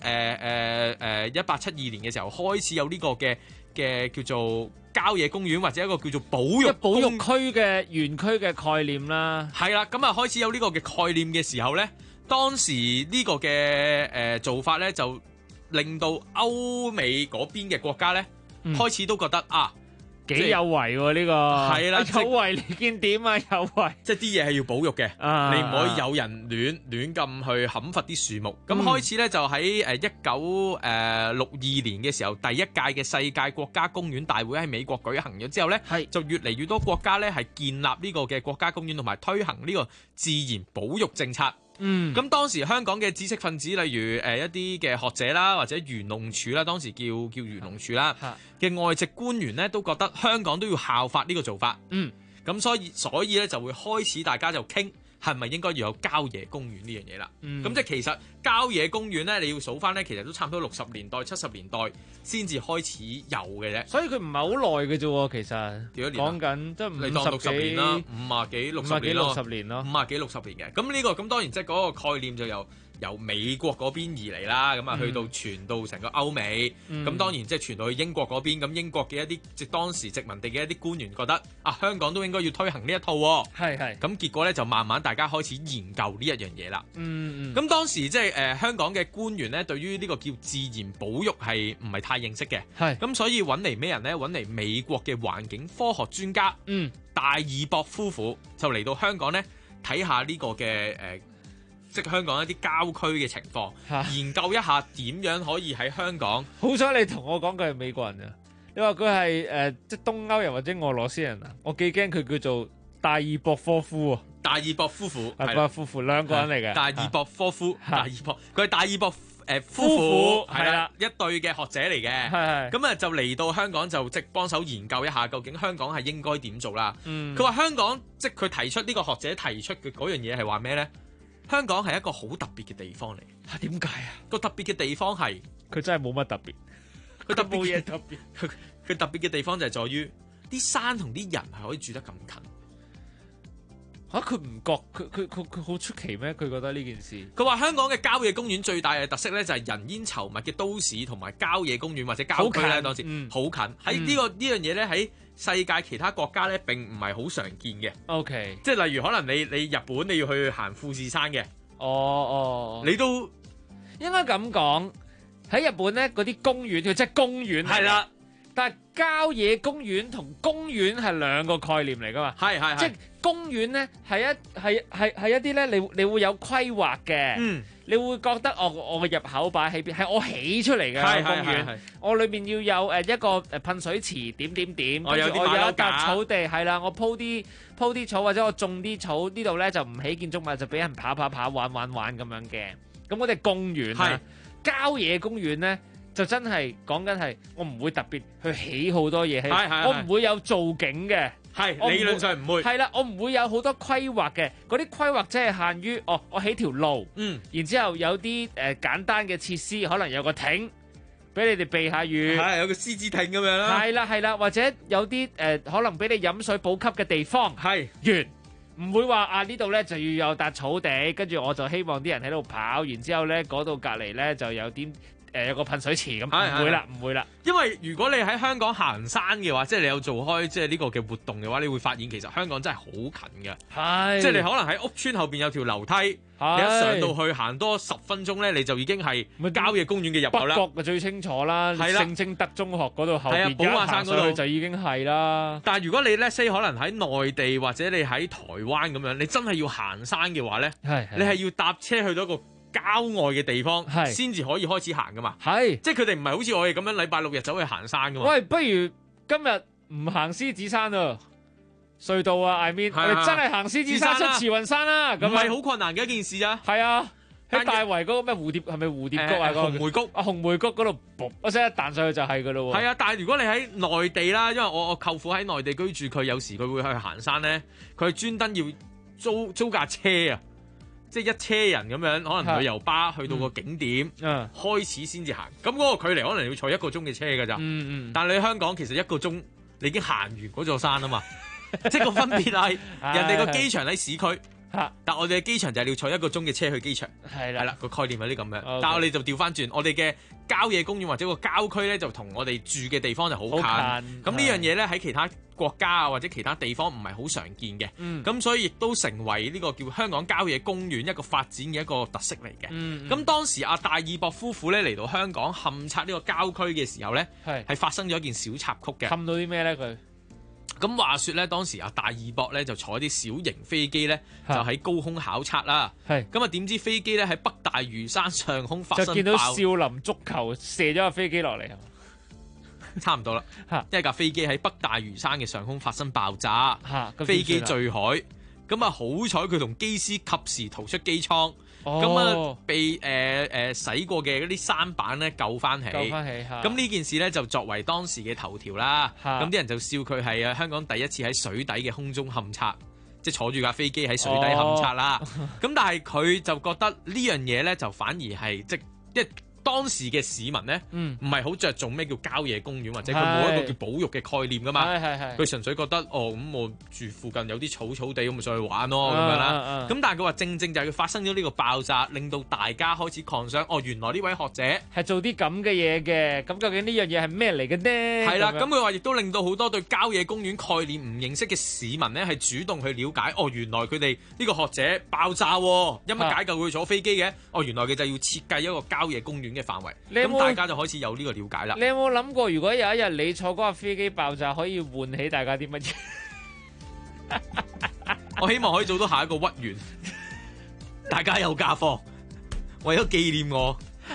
1872年嘅時候開始有呢個嘅叫做郊野公園或者一個叫做保育區嘅園區嘅概念啦。 係啦，咁啊開始有呢個嘅概念嘅時候咧，當時呢個嘅做法咧就令到歐美嗰邊嘅國家咧開始都覺得幾有為喎呢個， 係啦， 有為你見點啊？有為， 即係啲嘢係要保育嘅，你唔可以有人亂咁去砍伐啲樹木。咁開始咧就喺1962年嘅時候，第一屆嘅世界國家公園大會喺美國舉行咗之後咧，就越嚟越多國家咧係建立呢個嘅國家公園同埋推行呢個自然保育政策。咁當時香港嘅知識分子，例如一啲嘅學者啦，或者漁農署啦，當時叫漁農署啦嘅外籍官員咧，都覺得香港都要效法呢個做法。咁所以咧就會開始大家就傾係咪應該要有郊野公園呢樣嘢啦？ 嗯咁即係其實郊野公園咧，你要數翻咧，其實都差唔多60年代、70年代先至開始有嘅啫。 所以佢唔係好耐嘅啫喎，其實幾多年啊講緊即係你當60年啦，50幾60年咯 60年咯 ，50幾60年嘅。咁呢個咁當然即係嗰個概念就由美國嗰邊而嚟啦，咁啊去到傳到成個歐美，咁當然即係傳到去英國嗰邊，咁英國嘅一啲即係當時殖民地嘅一啲官員覺得啊，香港都應該要推行呢一套喎， 係， 咁結果咧就慢慢大家開始研究呢一樣嘢啦。 嗯咁當時即係香港嘅官員咧，對於呢個叫自然保育係唔係太認識嘅， 係咁所以揾嚟咩人咧？揾嚟美國嘅環境科學專家，戴爾博夫婦就嚟到香港咧睇下呢個嘅即係香港一啲郊區嘅情況，研究一下點樣可以喺香港。 好彩你同我講佢係美國人啊！你話佢係即係東歐人或者俄羅斯人啊？我幾驚佢叫做戴爾博科夫啊！ 戴爾博夫婦， 戴爾博夫婦兩個人嚟嘅。 戴爾博科夫，戴爾博佢係戴爾博夫婦係啦，一對嘅學者嚟嘅。 係咁啊，就嚟到香港就即幫手研究一下，究竟香港係應該點做啦。 嗯佢話香港即係佢提出呢個學者提出嘅嗰樣嘢係話咩咧？香港係一個好特別嘅地方嚟。 點解啊？ 個特別嘅地方係佢真係冇乜特別。 佢特別冇嘢特別。 佢特別嘅地方就係在於啲山同啲人係可以住得咁近。 佢唔覺佢好出奇咩？佢覺得呢件事。 佢話香港嘅郊野公園最大嘅特色咧，就係人煙稠密嘅都市同埋郊野公園或者郊區咧，當時好近。喺呢樣嘢咧，喺世界其他國家咧並唔係好常見嘅。 OK， 即係例如可能你日本你要去行富士山嘅。 哦， 你都應該咁講。喺日本咧，嗰啲公園佢即係公園係啦。 但係郊野公園同公園係兩個概念嚟噶嘛？ 係即係公園咧係一啲咧，你會有規劃嘅，你會覺得我嘅入口擺喺邊，係我起出嚟嘅公園，我裏面要有一個噴水池點，跟住我有一笪草地，係啦，我鋪啲草或者我種啲草，呢度咧就唔起建築物，就俾人跑玩咁樣嘅。咁我哋公園啊，郊野公園咧。就真係講緊係，我唔會特別去起好多嘢，我唔會有造景嘅， 理論上唔會。 係啦，我唔會有好多規劃嘅，嗰啲規劃即係限於，我起條路，然之後有啲簡單嘅設施，可能有個亭，俾你哋避下雨， 有個獅子亭咁樣啦。 係啦，或者有啲可能俾你飲水補給嘅地方， 完。 唔會話呢度咧就要有笪草地，跟住我就希望啲人喺度跑，然之後咧嗰度隔離咧就有啲。有個噴水池咁，唔會啦。 因為如果你喺香港行山嘅話，即係你有做開即係呢個嘅活動嘅話，你會發現其實香港真係好近嘅。即係你可能喺屋村後邊有條樓梯，你一上到去行多10分鐘咧，你就已經係郊野公園嘅入口啦。 北角就最清楚啦，聖貞德中學嗰度後邊寶馬山嗰度就已經係啦。 但係如果你咧 say 可能喺內地或者你喺台灣咁樣，你真係要行山嘅話咧，你係要搭車去到一個郊外嘅地方先至可以開始行噶嘛，即係佢哋唔係好似我哋咁樣禮拜六日走去行山噶嘛。 喂，不如今日唔行獅子山啊，隧道啊 I mean， 我哋真係行獅子山出慈雲山啦，咁唔係好困難嘅一件事啊。 係啊，喺大圍嗰個咩蝴蝶係咪蝴蝶谷啊？ 紅梅谷紅梅谷嗰度噗一聲一彈上去就係噶咯喎。 係啊，但係如果你喺內地啦，因為我舅父喺內地居住，佢有時佢會去行山咧，佢專登要租架車啊。即係一車人咁樣，可能旅遊巴去到個景點，開始先至行。咁嗰個距離可能要坐1個鐘嘅車㗎咋。但係你喺香港其實1個鐘你已經行完嗰座山啊嘛。即係個分別係人哋個機場喺市區，但我哋嘅機場就係要坐1個鐘嘅車去機場。係啦，個概念係啲咁樣。但係我哋就調翻轉，我哋嘅郊野公園或者個郊區咧，就同我哋住嘅地方就好近。咁呢樣嘢咧喺其他國家啊或者其他地方唔係好常見嘅。咁所以亦都成為呢個叫香港郊野公園一個發展嘅一個特色嚟嘅。咁當時阿戴爾博夫婦咧嚟到香港勘察呢個郊區嘅時候咧，係發生咗一件小插曲嘅。 勘到啲咩咧佢？ 咁話說咧，當時阿戴爾博咧就坐啲小型飛機咧，就喺高空考察啦。咁啊，點知飛機咧喺北大嶼山上空發生爆， 就見到少林足球射咗架飛機落嚟， 差唔多啦。一架飛機喺北大嶼山嘅上空發生爆炸，飛機墜海。咁啊，好彩佢同機師及時逃出機艙。咁啊，被洗過嘅嗰啲舢板咧救翻起。咁呢件事咧就作為當時嘅頭條啦。咁啲人就笑佢係香港第一次喺水底嘅空中勘察， 即係坐住架飛機喺水底勘測啦。咁但係佢就覺得呢樣嘢咧，就反而係即係當時嘅市民咧，唔係好着重咩叫郊野公園，或者佢冇一個叫保育嘅概念噶嘛。佢純粹覺得咁我住附近有啲草地咁咪上去玩咯咁樣啦。咁但係佢話正正就係佢發生咗呢個爆炸，令到大家開始concern，原來呢位學者係做啲咁嘅嘢嘅。咁究竟呢樣嘢係咩嚟嘅呢？ 係啦，咁佢話亦都令到好多對郊野公園概念唔認識嘅市民咧，係主動去了解。原來佢哋呢個學者爆炸，因乜解救佢坐飛機嘅？原來佢就要設計一個郊野公園嘅範圍，咁大家就開始有呢個了解啦。 你有冇諗過，如果有一日你坐嗰架飛機爆炸，可以喚起大家啲乜嘢？ 我希望可以做到下一個屈原，大家有假貨，為咗紀念我。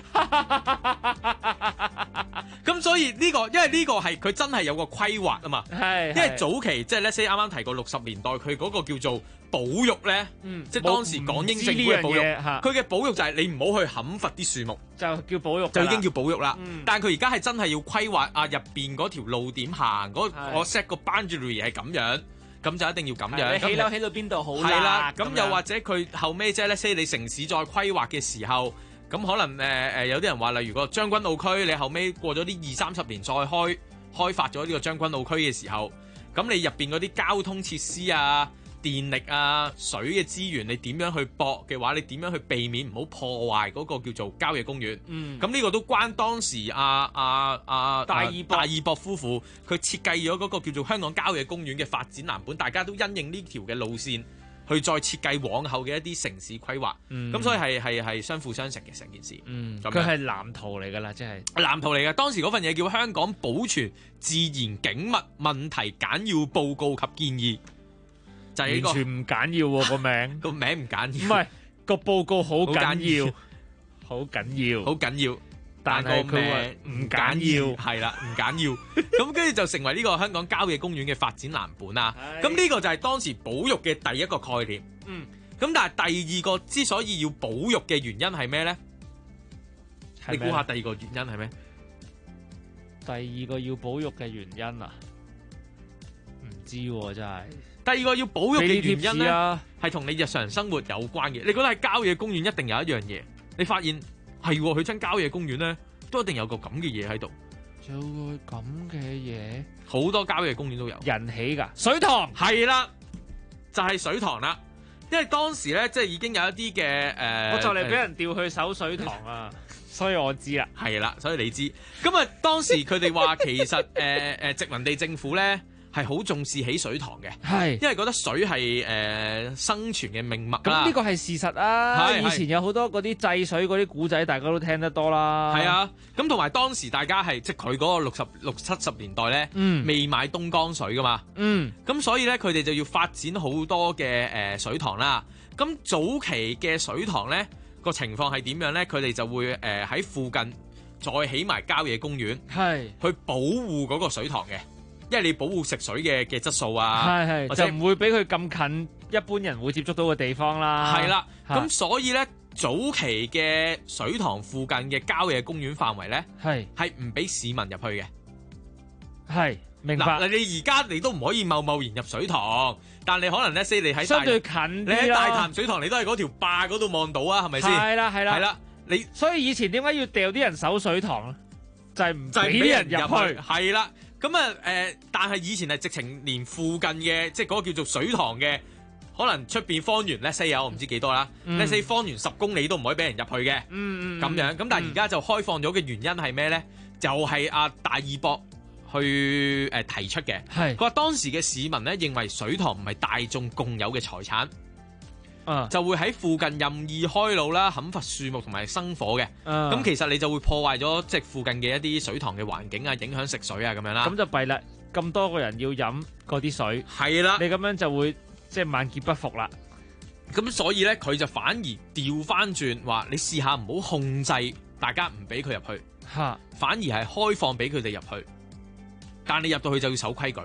咁所以呢個，因為呢個係佢真係有個規劃啊嘛。係，因為早期即係let's say啱啱提過60年代，佢嗰個叫做保育咧，即係當時港英政府嘅保育，佢嘅保育就係你唔好去砍伐啲樹木， 就叫保育， 就已經叫保育啦。但係佢而家係真係要規劃入邊嗰條路點行，我 set 個 boundary 係咁樣，咁就一定要咁樣。 你起樓起到邊度好係啦，咁又或者佢後尾即係let's say你城市再規劃嘅時候。咁可能有啲人話，例如個將軍澳區，你後尾過咗啲20-30年再開發咗呢個將軍澳區嘅時候，咁你入邊嗰啲交通設施啊、電力啊、水嘅資源，你點樣去駁嘅話，你點樣去避免唔好破壞嗰個叫做郊野公園？咁呢個都關當時大義博夫婦佢設計咗嗰個叫做香港郊野公園嘅發展藍本，大家都因應呢條嘅路線。去再設計往後嘅一啲城市規劃，咁所以係相輔相成嘅成件事。 佢係藍圖嚟㗎啦，即係藍圖嚟嘅。當時嗰份嘢叫《香港保存自然景物問題簡要報告及建議》，就係呢個完全唔簡要喎個名， 個名唔簡要， 唔係個報告好緊要，好緊要， 好緊要。 但係佢話唔簡要， 係啦，唔簡要。咁跟住就成為呢個香港郊野公園嘅發展藍本啦。咁呢個就係當時保育嘅第一個概念。咁但係第二個之所以要保育嘅原因係咩咧？你估下第二個原因係咩？ 第二個要保育嘅原因啊？唔知喎，真係。 第二個要保育嘅原因咧，係同你日常生活有關嘅。你覺得喺郊野公園一定有一樣嘢，你發現？係去親郊野公園咧，都一定有個咁嘅嘢喺度。 有個咁嘅嘢， 好多郊野公園都有。 人起㗎水塘係啦，就係水塘啦。因為當時咧，即係已經有一啲嘅我就嚟俾人調去守水塘啊，所以我知啦。 係啦，所以你知。咁啊，當時佢哋話其實殖民地政府咧。係好重視起水塘嘅，係因為覺得水係生存嘅命脈啦。 咁呢個係事實啊！以前有好多嗰啲制水嗰啲古仔，大家都聽得多啦。 係啊，咁同埋當時大家係即係佢嗰個60-70年代咧，未買東江水噶嘛，咁所以咧佢哋就要發展好多嘅水塘啦。咁早期嘅水塘咧個情況係點樣咧？佢哋就會喺附近再起埋郊野公園，係去保護嗰個水塘嘅。因為你保護食水嘅質素啊， 係就唔會俾佢咁近一般人會接觸到嘅地方啦。 係啦，咁所以咧早期嘅水塘附近嘅郊野公園範圍咧，係唔俾市民入去嘅。 係明白。 嗱，你而家你都唔可以貿然入水塘，但你可能咧，say你喺相對近你喺大潭水塘，你都係嗰條壩嗰度望到啊，係咪先？ 係啦，係啦， 係啦。你所以以前點解要掉啲人守水塘咧？就係唔俾啲人入去。 係啦。咁啊，但係以前係直情連附近嘅，即係嗰個叫做水塘嘅，可能出邊方圓咧，say 有我唔知幾多啦，say 方圓10公里都唔可以俾人入去嘅，咁樣。咁但係而家就開放咗嘅原因係咩咧？就係大義博去提出嘅。係佢話當時嘅市民咧認為水塘唔係大眾共有嘅財產。就會喺附近任意開路啦，砍伐樹木同埋生火嘅。咁其實你就會破壞咗即係附近嘅一啲水塘嘅環境啊，影響食水啊咁樣啦。 咁就弊啦，咁多個人要飲嗰啲水， 係啦， 你咁樣就會即係萬劫不復啦。 咁所以咧，佢就反而調翻轉話，你試下唔好控制大家唔俾佢入去，反而係開放俾佢哋入去，但你入到去就要守規矩。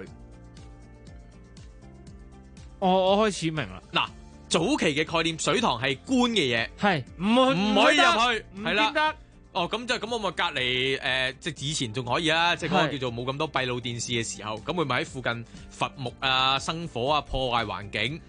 我開始明啦， 嗱。早期嘅概念，水塘係官嘅嘢， 係唔可以入去， 係啦。 咁即係咁，我咪隔離即係以前仲可以啊，即係嗰個叫做冇咁多閉路電視嘅時候，咁會咪喺附近伐木啊、生火啊、破壞環境。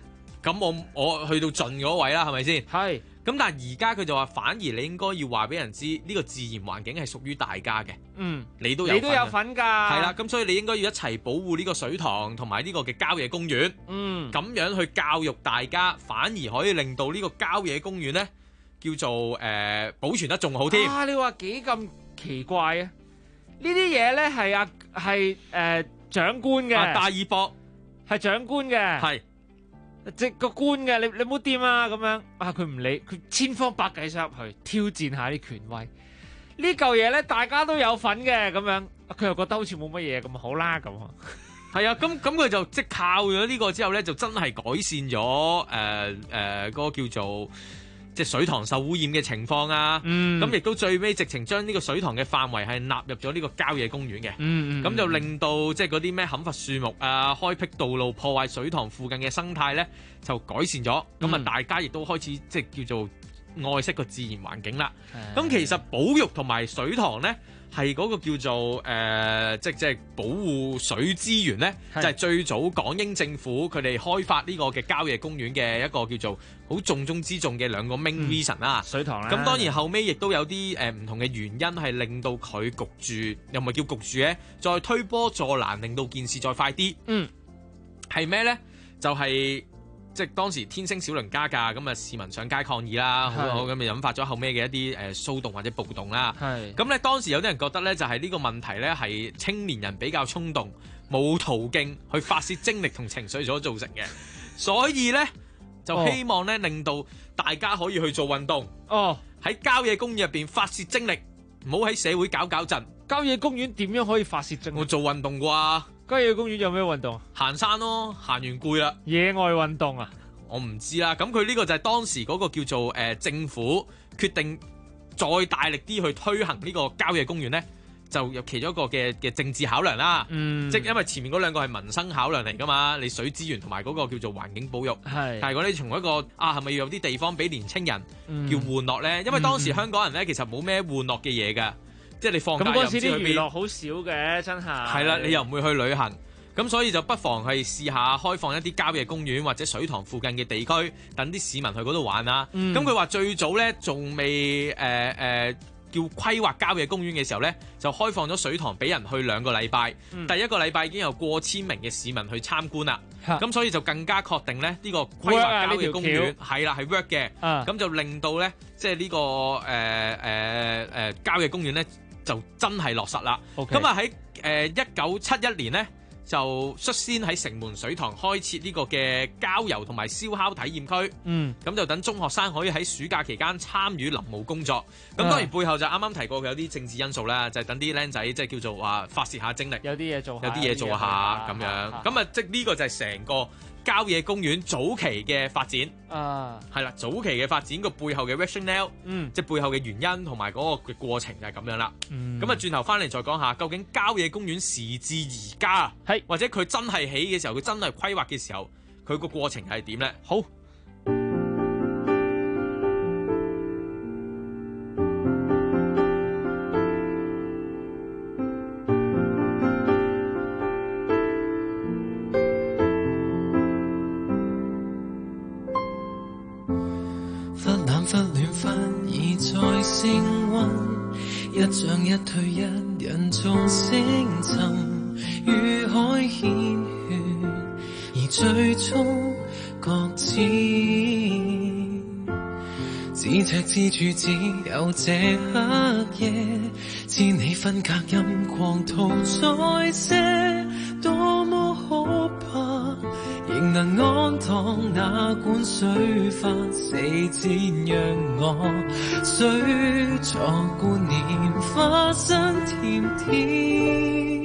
咁我去到盡嗰位啦，係咪先？ 係。 咁但係而家佢就話，反而你應該要話俾人知，呢個自然環境係屬於大家嘅。你都有份㗎。 係啦，咁所以你應該要一齊保護呢個水塘同埋呢個嘅郊野公園。咁樣去教育大家，反而可以令到呢個郊野公園呢叫做保存得仲好添。 你話幾咁奇怪啊？呢啲嘢呢係長官嘅。 大二博係長官嘅。係。即個官嘅，你唔好掂啊咁樣佢唔理，佢千方百計想入去挑戰下啲權威。呢嚿嘢咧，大家都有份嘅咁樣，佢又覺得好似冇乜嘢咁好啦咁。 係啊，咁佢就即係靠咗呢個之後咧，就真係改善咗嗰個叫做即係水塘受污染嘅情況啊。咁亦都最尾直情將呢個水塘嘅範圍係納入咗呢個郊野公園嘅。咁就令到即係嗰啲咩砍伐樹木啊、開闢道路、破壞水塘附近嘅生態咧，就改善咗。咁大家亦都開始即係叫做愛惜個自然環境啦。咁其實保育同埋水塘咧，係嗰個叫做即係保護水資源咧，就係最早港英政府佢哋開發呢個嘅郊野公園嘅一個叫做好重中之重嘅兩個 main reason 啦。 水塘啦。 咁當然後尾亦都有啲唔同嘅原因係令到佢焗住，又唔係叫焗住嘅，再推波助瀾，令到件事再快啲。係咩咧？就係即係當時天星小輪加價，咁啊市民上街抗議啦，好咁引發咗後尾嘅一啲騷動或者暴動啦。咁咧當時有啲人覺得咧，就係呢個問題咧係青年人比較衝動，冇途徑去發泄精力同情緒所造成嘅，所以咧就希望咧令到大家可以去做運動。喺郊野公園入邊發泄精力，唔好喺社會搞震。 郊野公園點樣可以發泄精力？ 我做運動啩。 郊野公園有咩運動？ 行山咯，行完攰啦。 野外運動啊？ 我唔知啦。咁佢呢個就係當時嗰個叫做政府決定再大力啲去推行呢個郊野公園呢，就有其中一個嘅政治考量啦。即係因為前面嗰兩個係民生考量嚟㗎嘛，你水資源同埋嗰個叫做環境保育。但係如果你從一個係咪要有啲地方俾年青人叫玩樂呢？因為當時香港人呢，其實冇咩玩樂嘅嘢㗎。即係你放假又唔知去邊。咁嗰時啲娛樂好少嘅，真係。係啦，你又唔會去旅行，咁所以就不妨係試下開放一啲郊野公園或者水塘附近嘅地區，等啲市民去嗰度玩啦。咁佢話最早咧仲未叫規劃郊野公園嘅時候咧，就開放咗水塘俾人去2個禮拜。第一個禮拜已經有過千名嘅市民去參觀啦。咁所以就更加確定咧呢個規劃郊野公園係啦係 work 嘅。咁就令到咧即係呢個郊野公園咧。就真係落實啦。咁啊喺1971年呢，就率先喺城門水塘開設呢個嘅郊遊同埋燒烤體驗區。咁就等中學生可以喺暑假期間參與林務工作。咁當然背後就啱啱提過嘅有啲政治因素啦，就係等啲僆仔即係叫做話發泄下精力，有啲嘢做下咁樣。咁啊即係呢個就係成個郊野公園早期嘅發展，係啦，早期嘅發展個背後嘅 rationale，即係背後嘅原因同埋嗰個嘅過程就係咁樣啦。咁啊轉頭翻嚟再講下，究竟郊野公園時至而家，或者佢真係起嘅時候，佢真係規劃嘅時候，佢個過程係點呢？好。 一漲一退，一人眾星沉，與海牽血，而最終各自咫尺之處，只有這黑夜，千里分隔，任狂徒再些，多麼可怕，仍能安躺，哪管水花四濺，讓我水錯觀念，花生甜甜，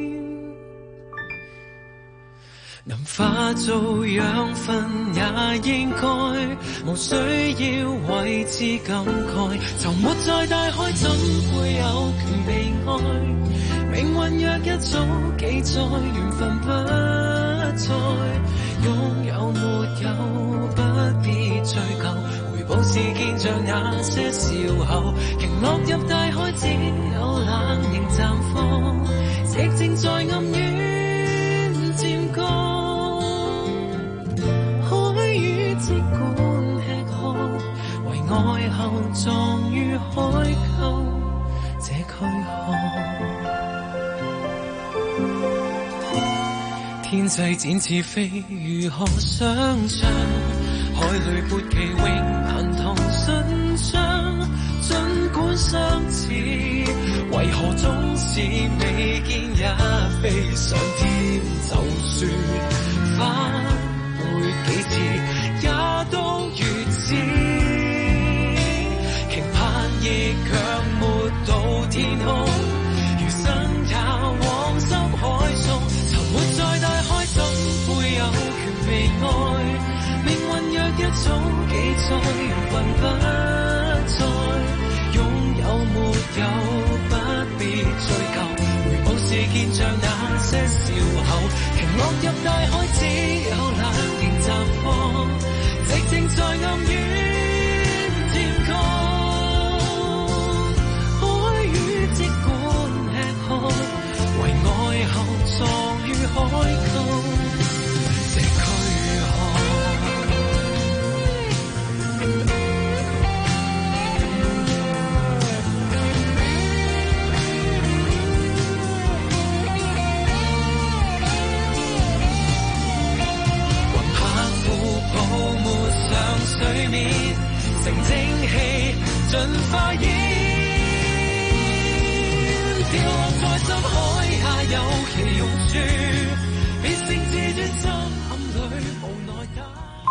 能化做養分也應該，無需要為之感慨，就沒在大海，怎會有權被愛？命運若一早記載，緣分不再，擁有沒有不必追究，回報是見着那些笑後，鯨落入大海，只有冷凝綻放，寂靜在暗淵漸降，海與即管吃喝，為愛後葬於海溝這軀殼。天際展翅飛，如何想象？海裏撥旗永難同信箱，儘管相似，為何總是未見也飛上天？就算返回幾次，也都如此。期盼亦卻沒到天空，餘生也往深海中，沉沒在大海，怎會有權被愛？命運若一早記載，緣分不再，擁有沒有不必追究，回報是見像那些笑口，鯨落入大海，只有冷凝綻放，寂靜在暗淵漸降，海魚即管吃喝，為愛後葬於海溝這軀殼。水面成蒸氣盡化煙，掉落在深海下有其用處，別性自尊心暗裏無奈打。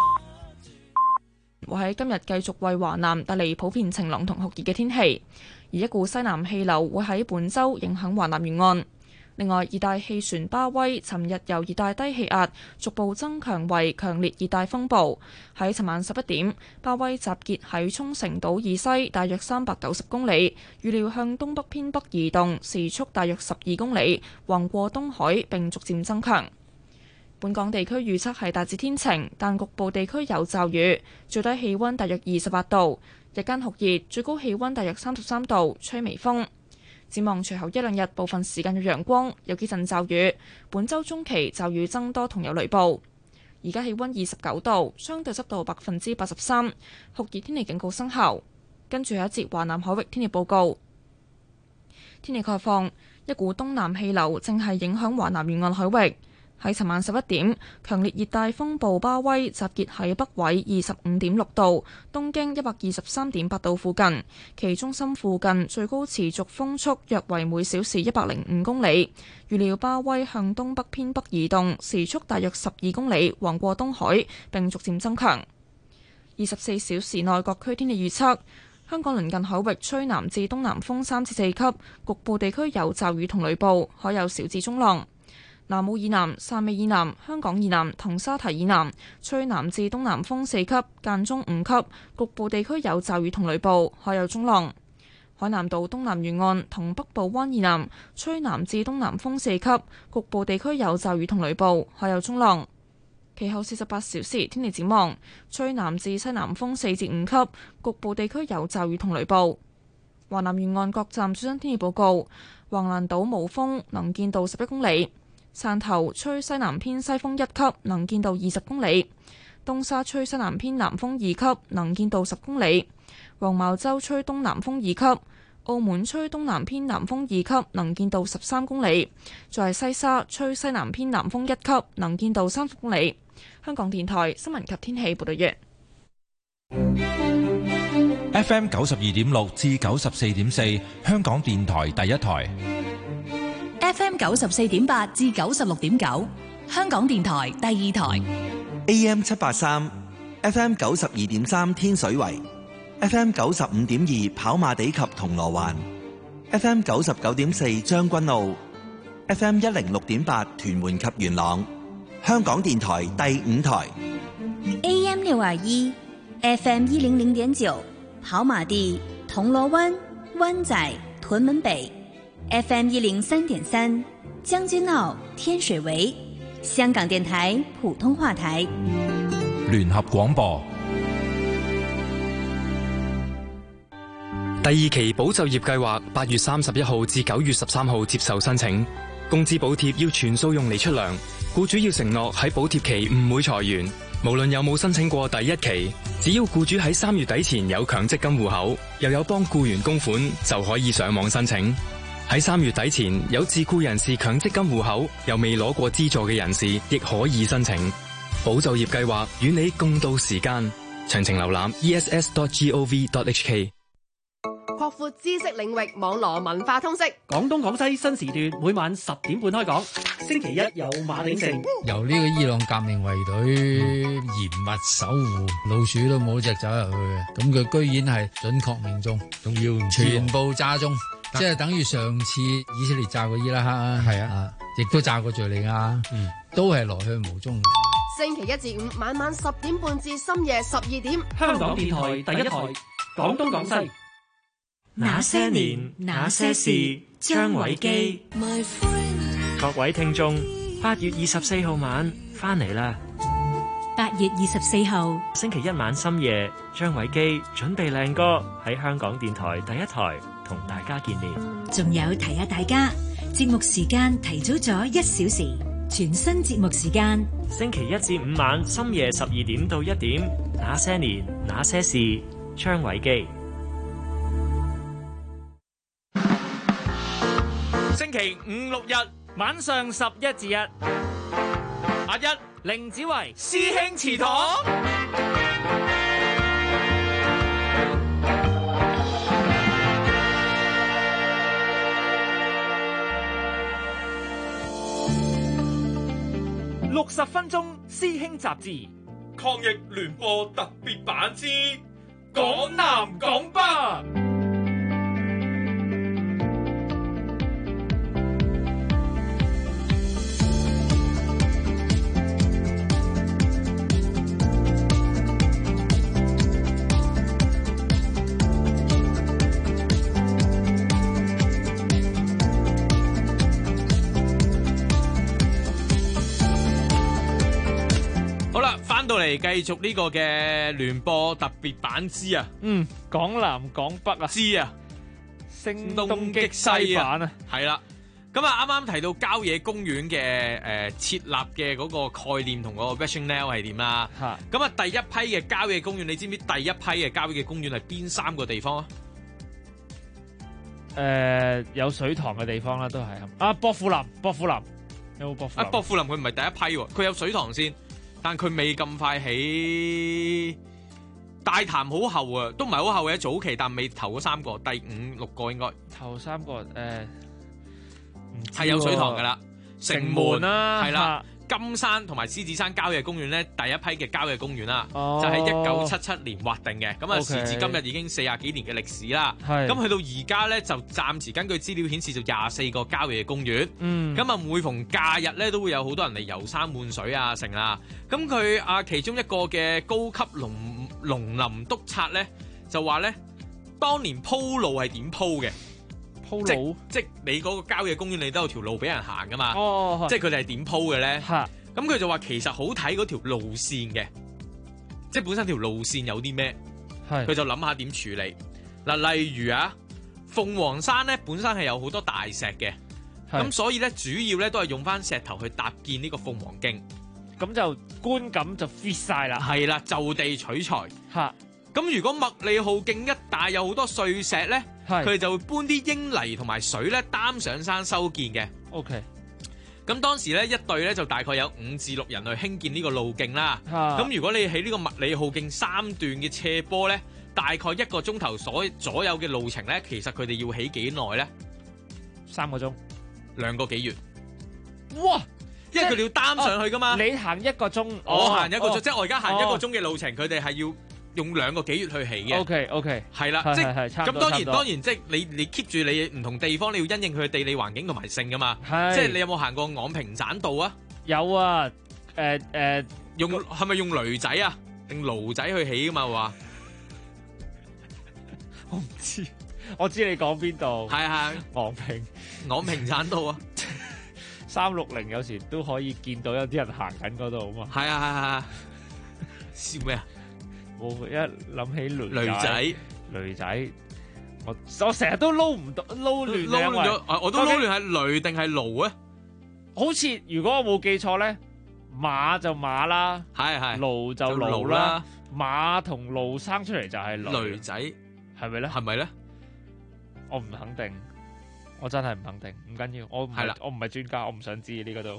會喺今日繼續為華南帶嚟普遍晴朗同酷熱嘅天氣，而一股西南氣流會喺本週影響華南沿岸。另外，熱帶氣旋巴威尋日由熱帶低氣壓逐步增強為強烈熱帶風暴。喺尋晚11點，巴威集結喺沖繩島以西大約390公里，預料向東北偏北移動，時速大約12公里，橫過東海並逐漸增強。本港地區預測係大致天晴，但局部地區有驟雨，最低氣温大約28度，日間酷熱，最高氣温大約33度，吹微風。展望隨後一兩日，部分時間有陽光，有幾陣驟雨。本週中期驟雨增多同有雷暴。而家氣温29度，相對濕度83%，酷熱天氣警告生效。跟住有一節華南海域天氣報告。天氣概況，一股東南氣流正係影響華南沿岸海域。喺尋晚11點，強烈熱帶風暴巴威集結喺北緯25.6度、東經123.8度附近，其中心附近最高持續風速約為每小時105公里。預料巴威向東北偏北移動，時速大約12公里，橫過東海並逐漸增強。24小時內各區天氣預測：香港鄰近海域吹南至東南風3至4級，局部地區有驟雨同雷暴，海有小至中浪。南澳以南、汕尾以南、香港以南同沙堤以南吹南至東南風4級，間中5級，局部地區有驟雨同雷暴，海有中浪。海南島東南沿岸同北部灣以南吹南至東南風4級，局部地區有驟雨同雷暴，海有中浪。其後48小時天氣展望，吹南至西南風4至5級，局部地區有驟雨同雷暴。華南沿岸各站最新天氣報告：橫瀾島冇風，能見度11公里。汕頭吹西南偏西風1級，能見度20公里；東沙吹西南偏南風2級，能見度10公里；黃茅洲吹東南風2級；澳門吹東南偏南風2級，能見度13公里；在西沙吹西南偏南風1級，能見度30公里。香港電台新聞及天氣報道完。 FM 92.6至94.4，香港電台第一台。 FM 94.8至96.9，香港電台第二台。 AM 783 FM 92.3天水圍 FM 95.2跑馬地及銅鑼灣 FM 99.4將軍澳 FM 106.8屯門及元朗，香港電台第五台。 AM 621 FM 100.9跑馬地、銅鑼灣、灣仔、屯門北，FM 103.3將軍澳、天水圍，香港電台普通話台。 聯合廣播。 第二期保就業計劃8月31號至9月13號接受申請，工資補貼要全數用嚟出糧，僱主要承諾喺補貼期唔會裁員。 無論有冇申請過第一期，只要僱主喺3月底前有強積金戶口，又有幫僱員供款，就可以上網申請。喺3月底前有自僱人士強積金戶口又未攞過資助嘅人士，亦可以申請。保就業計劃與你共度時間，詳情瀏覽 ess.gov.hk。 擴闊知識領域，網羅文化通識。 廣東廣西新時段每晚10點半開講。星期一有馬鼎盛， 由呢個伊朗革命衛隊嚴密守護，老鼠都冇隻走入去嘅。咁佢居然係準確命中，仲要全部炸中，即係等於上次以色列炸過伊拉克啊，係啊，亦都炸過敘利亞，都係來去無蹤。 星期一至五晚晚10點半至深夜12點， 香港電台第一台，廣東廣西。 那些年，那些事，張偉基。各位聽眾，8月24號晚返嚟啦。 8月24號星期一晚深夜，張偉基準備靚歌喺香港電台第一台同大家見面。 仲有提下大家，節目時間提早咗1小時，全新節目時間。 星期一至五晚深夜12點到1點，那些年，那些事，張偉基。 星期五六日晚上11至1， 阿一凌子維師兄祠堂。 60分鐘師兄雜誌抗疫聯播特別版之港南港北。到嚟繼續呢個嘅聯播特別版之啊， 港南港北啊， 知啊， 聲東擊西版啊， 係啦。咁啊，啱啱提到郊野公園嘅設立嘅嗰個概念同嗰個 rationale 係點啦？咁啊，第一批嘅郊野公園，你知唔知第一批嘅郊野公園係邊3個地方啊？ 有水塘嘅地方啦，都係啊，薄扶林有冇薄扶林？ 薄扶林佢唔係第一批喎，佢有水塘先。但佢未咁快起，大潭好後啊，都唔係好後嘅早期，但未頭嗰3個，第5、6個應該頭3個係有水塘噶啦，城門啦， 係啦，金山同埋獅子山郊野公園咧，第一批嘅郊野公園啦，就喺1977年劃定嘅，咁啊時至今日已經40幾年嘅歷史啦。咁去到而家咧，就暫時根據資料顯示就24個郊野公園。咁啊每逢假日咧，都會有好多人嚟遊山玩水啊成啦。咁佢其中一個嘅高級農林督察咧，就話咧，當年鋪路係點鋪嘅？鋪路即你嗰個郊野公園，你都有條路俾人行噶嘛？即係佢哋係點鋪嘅咧？咁佢就話其實好睇嗰條路線嘅，即係本身條路線有啲咩，佢就諗下點處理。嗱，例如鳳凰山咧本身係有好多大石嘅，咁所以咧主要咧都係用翻石頭去搭建呢個鳳凰徑， 咁就觀感就 fit 晒啦。 係啦，就地取材。咁如果麥理浩徑一帶有好多碎石咧，佢哋就會搬啲英泥同埋水咧擔上山修建嘅。 OK。 咁當時咧一隊咧就大概有5至6人去興建呢個路徑啦。咁如果你喺呢個麥理浩徑3段嘅斜坡咧，大概1個鐘頭左右嘅路程咧，其實佢哋要起幾耐咧 ？3個鐘 ，2個幾月。 哇！ 因為佢哋要擔上去噶嘛。 你行1個鐘， 我行1個鐘，即係我而家行1個鐘嘅路程，佢哋係要用2個幾月去起嘅。 OK， 係啦，即係咁當然，即係你 keep 住你唔同地方，你要因應佢嘅地理環境同埋性噶嘛。即係你有冇行過昂坪棧道啊？ 有啊， 係咪用驢仔啊？定驢仔去起噶嘛？話我唔知，我知你講邊度。 係昂坪棧道啊。 360有時都可以見到有啲人行緊嗰度啊嘛。 係啊，笑咩啊？ 我一諗起驢仔，我成日都撈唔到，撈亂咗。我都撈亂係驢定係驢啊？ 好似如果我冇記錯咧， 馬就馬啦， 係驢就驢啦，馬同驢生出嚟就係驢仔， 係咪咧？ 係咪咧？ 我唔肯定，我真係唔肯定，唔緊要，我唔係專家，我唔想知呢個都。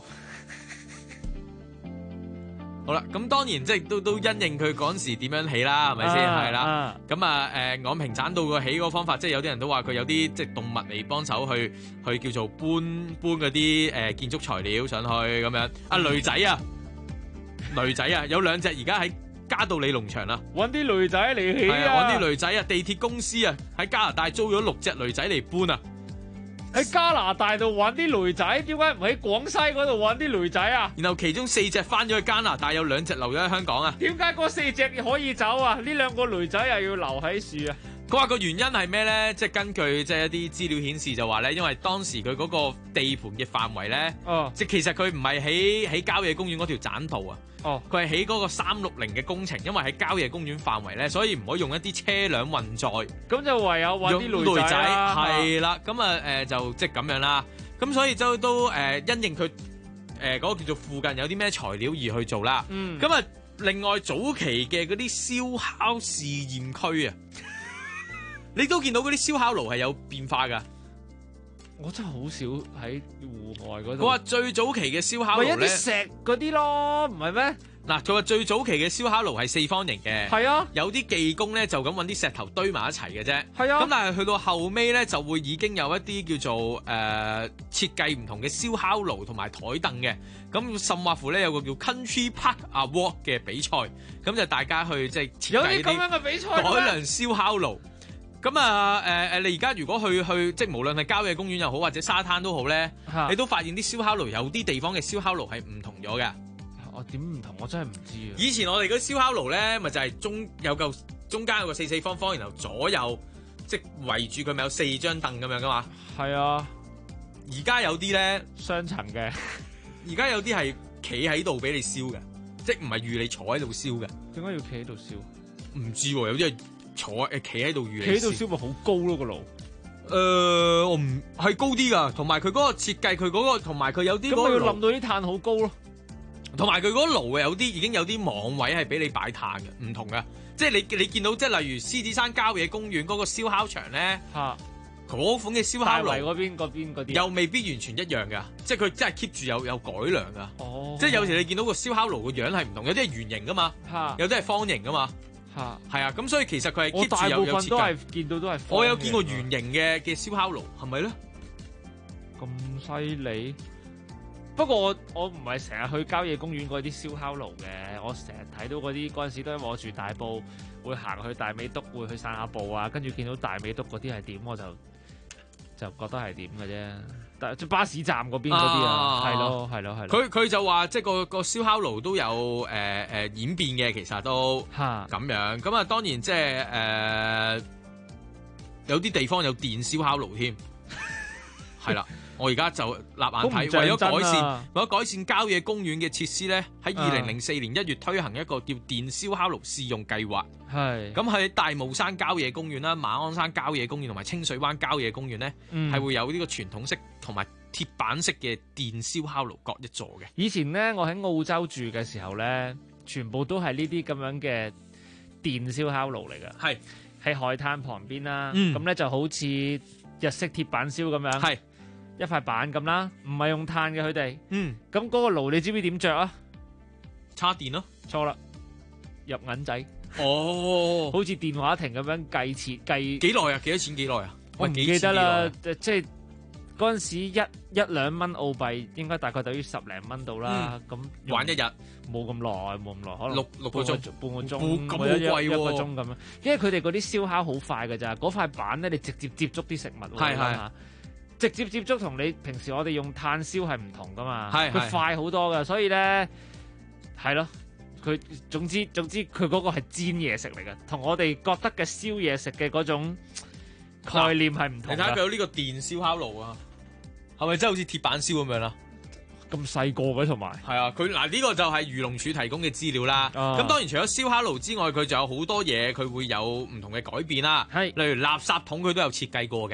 好啦，咁當然即係都因應佢嗰陣時點樣起啦，係咪先？係啦，咁昂坪棧道個起嗰個方法，即係有啲人都話佢有啲即係動物嚟幫手去叫做搬嗰啲建築材料上去咁樣。驢仔啊，有兩隻而家喺嘉道理農場啦， 揾啲驢仔嚟起啊！ 揾啲驢仔啊！地鐵公司啊喺加拿大租咗6隻驢仔嚟搬啊！ 喺加拿大度揾啲驢仔，點解唔喺廣西嗰度揾啲驢仔啊？ 然後其中4隻翻咗去加拿大，有2隻留咗喺香港啊！ 點解嗰4隻可以走啊？呢2個驢仔又要留喺樹啊？ 佢話個原因係咩咧？即係根據即係一啲資料顯示就話咧，因為當時佢嗰個地盤嘅範圍咧，即係其實佢唔係喺郊野公園嗰條棧道啊，佢係喺嗰個360嘅工程，因為喺郊野公園範圍咧，所以唔可以用一啲車輛運載， 咁就唯有揾啲驢仔啦， 係啦，咁就即係咁樣啦，咁所以都因應佢嗰個叫做附近有啲咩材料而去做啦，咁另外早期嘅嗰啲燒烤試驗區啊。你都見到嗰啲燒烤爐係有變化㗎， 我真係好少喺戶外嗰度。 佢話最早期嘅燒烤爐咧， 咪一啲石嗰啲咯，唔係咩？ 嗱，佢話最早期嘅燒烤爐係4方形嘅， 係啊， 有啲技工咧就咁揾啲石頭堆埋一齊嘅啫， 係啊。 咁但係去到後尾咧就會已經有一啲叫做設計唔同嘅燒烤爐同埋台凳嘅，咁甚或乎咧有個叫 Country Park Award 嘅比賽，咁就大家去即係設計有啲咁樣嘅比賽， 改良燒烤爐。咁你而家如果去即係無論係郊野公園又好或者沙灘都好咧，你都發現啲燒烤爐有啲地方嘅燒烤爐係唔同咗嘅。 我點唔同？我真係唔知啊！ 以前我哋嗰啲燒烤爐咧，咪就係中間有個四方方，然後左右即係圍住佢咪有4張凳咁樣噶嘛？ 係啊！ 而家有啲咧雙層嘅， 而家有啲係企喺度俾你燒嘅，即係唔係預你坐喺度燒嘅。 點解要企喺度燒？ 唔知喎，有啲係企喺度預你燒。 企喺度燒咪好高咯個爐。 我唔係高啲噶，同埋佢嗰個設計，佢嗰個同埋佢有啲咁要冧到啲炭好高咯。 同埋佢嗰個爐有啲已經有啲網位係俾你擺炭嘅，唔同嘅。即係你見到即係例如獅子山郊野公園嗰個燒烤場咧，嗰款嘅燒烤爐嗰邊嗰啲又未必完全一樣㗎，即係佢真係 keep 住有改良㗎。即係有時你見到個燒烤爐個樣係唔同，有啲係圓形㗎嘛，有啲係方形㗎嘛。係啊，咁所以其實佢係 keep 住有設計。我大部分都係見到都係。我有見過圓形嘅燒烤爐，係咪咧？ 咁犀利？不過我唔係成日去郊野公園嗰啲燒烤爐嘅，我成日睇到嗰陣時都因為我住大埔，會行去大美督，會去散下步啊，跟住見到大美督嗰啲係點，我就覺得係點嘅啫。但係巴士站嗰邊嗰啲啊，係咯。 佢就話即係個燒烤爐都有演變嘅，其實都咁樣。咁啊，當然即係有啲地方有電燒烤爐添，係啦。我而家就立眼睇，為咗改善郊野公園嘅設施咧，喺2004年1月推行一個叫電燒烤爐試用計劃。係咁喺大帽山郊野公園啦、馬鞍山郊野公園同埋清水灣郊野公園咧，係會有呢個傳統式同埋鐵板式嘅電燒烤爐各一座嘅。 以前咧，我喺澳洲住嘅時候咧，全部都係呢啲咁樣嘅電燒烤爐嚟㗎。係喺海灘旁邊啦，咁咧就好似日式鐵板燒咁樣。係。一塊板咁啦，唔係用炭嘅佢哋。咁嗰個爐你知唔知點着啊？ 插電咯。 錯啦，入銀仔。 哦， 好似電話亭咁樣計幾耐啊？幾多錢？幾耐啊？ 我唔記得啦，即係嗰陣時一兩蚊澳幣，應該大概等於10零蚊到啦。咁玩一日冇咁耐，可能六個鐘， 半個鐘， 咁好貴喎， 一個鐘咁樣。因為佢哋嗰啲燒烤好快㗎咋，嗰塊板咧你直接接觸啲食物。係。直接接觸同你平時我哋用炭燒係唔同噶嘛，佢快好多噶，所以咧係咯，佢總之佢嗰個係煎嘢食嚟嘅，同我哋覺得嘅燒嘢食嘅嗰種概念係唔同。 你睇下佢有呢個電燒烤爐啊，係咪真係好似鐵板燒咁樣啦？ 咁細個嘅同埋係啊，佢嗱呢個就係漁農署提供嘅資料啦。咁當然除咗燒烤爐之外，佢仲有好多嘢，佢會有唔同嘅改變啦。係例如垃圾桶，佢都有設計過嘅。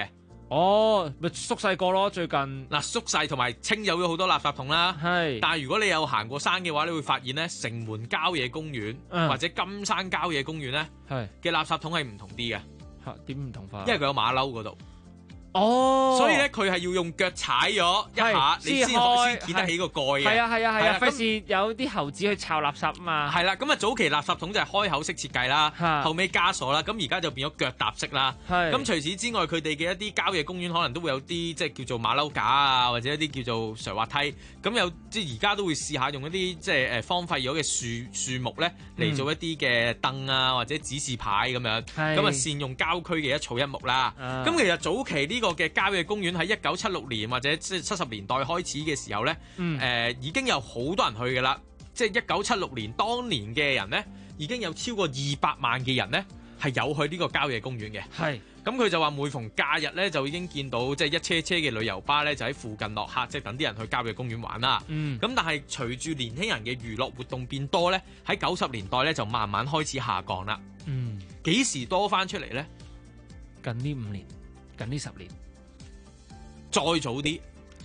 咪縮細個咯，最近嗱縮細同埋清有咗好多垃圾桶啦。 係， 但係如果你有行過山嘅話，你會發現咧，城門郊野公園、或者金山郊野公園咧嘅垃圾桶係唔同啲嘅。 嚇，點唔同法？ 因為佢有馬騮嗰度。 所以咧佢係要用腳踩咗一下，你先見得起個蓋嘅。 係啊，費事有啲猴子去摷垃圾啊嘛。 係啦，咁啊早期垃圾桶就係開口式設計啦，後尾加鎖啦，咁而家就變咗腳踏式啦。咁除此之外，佢哋嘅一啲郊野公園可能都會有啲即係叫做馬騮架啊，或者一啲叫做垂滑梯。咁有即係而家都會試下用一啲即係荒廢咗嘅樹木咧嚟做一啲嘅凳啊，或者指示牌咁樣。咁啊善用郊區嘅一草一木啦。咁其實早期呢個嘅郊野公園喺1976年或者即係70年代開始嘅時候咧，已經有好多人去㗎啦。即係1976年當年嘅人咧，已經有超過200萬嘅人咧係有去呢個郊野公園嘅。係，咁佢就話每逢假日咧就已經見到即係一車車嘅旅遊巴咧就喺附近落客，即係等啲人去郊野公園玩啦。咁但係隨住年輕人嘅娛樂活動變多咧，喺90年代咧就慢慢開始下降啦。幾時多翻出嚟咧？ 近呢5年，近呢10年。 再早啲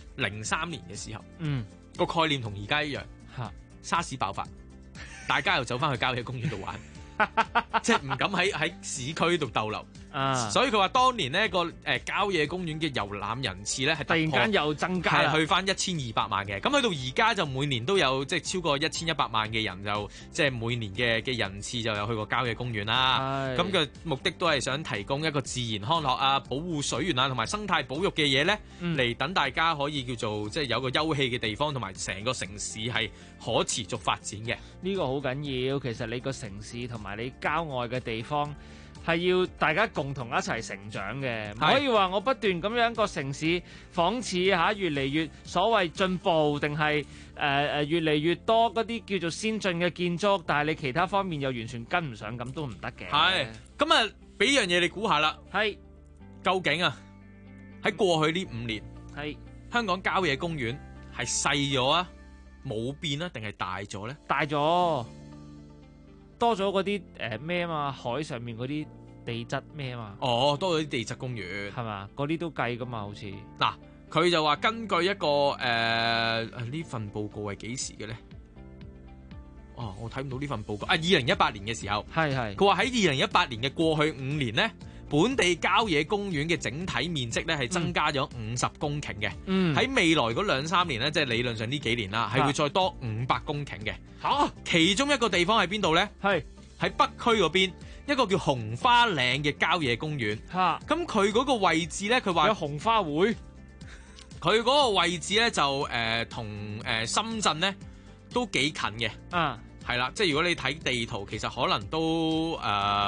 ，03年嘅時候，個概念同而家一樣，沙士爆發，大家又走翻去郊野公園度玩，即係唔敢喺市區度逗留。所以佢話當年呢個郊野公園嘅遊覽人次咧係突然間又增加， 係去翻1200萬嘅。咁去到而家就每年都有即係超過1100萬嘅人就即係每年嘅人次就有去過郊野公園啦。咁嘅目的都係想提供一個自然康樂啊、保護水源啊同埋生態保育嘅嘢咧，嚟等大家可以叫做即係有個休憩嘅地方，同埋成個城市係可持續發展嘅。 呢個好緊要。其實你個城市同埋你郊外嘅地方，係要大家共同一齊成長嘅，唔可以話我不斷咁樣個城市仿似越嚟越所謂進步，定係越嚟越多嗰啲叫做先進嘅建築，但係你其他方面又完全跟唔上，咁都唔得嘅。 係，咁啊，俾樣嘢你估下啦。 係， 究竟啊喺過去呢5年， 係香港郊野公園係細咗啊，冇變啊，定係大咗咧？ 大咗。多咗嗰啲咩啊嘛，海上面嗰啲地質咩啊嘛。 多咗啲地質公園係嘛？嗰啲都計噶嘛，好似。 嗱，佢就話根據一個呢份報告係幾時嘅咧？我睇唔到呢份報告。2018年嘅時候， 係佢話喺2018年嘅過去5年咧，本地郊野公園嘅整體面積咧係增加咗50公頃嘅。喺未來嗰2-3年咧，即係理論上呢幾年啦，係會再多500公頃嘅。其中一個地方喺邊度咧？係喺北區嗰邊一個叫紅花嶺嘅郊野公園。咁佢嗰個位置咧，佢話有紅花會。 佢嗰個位置咧就同深圳咧都幾近嘅。係啦，即係如果你睇地圖，其實可能都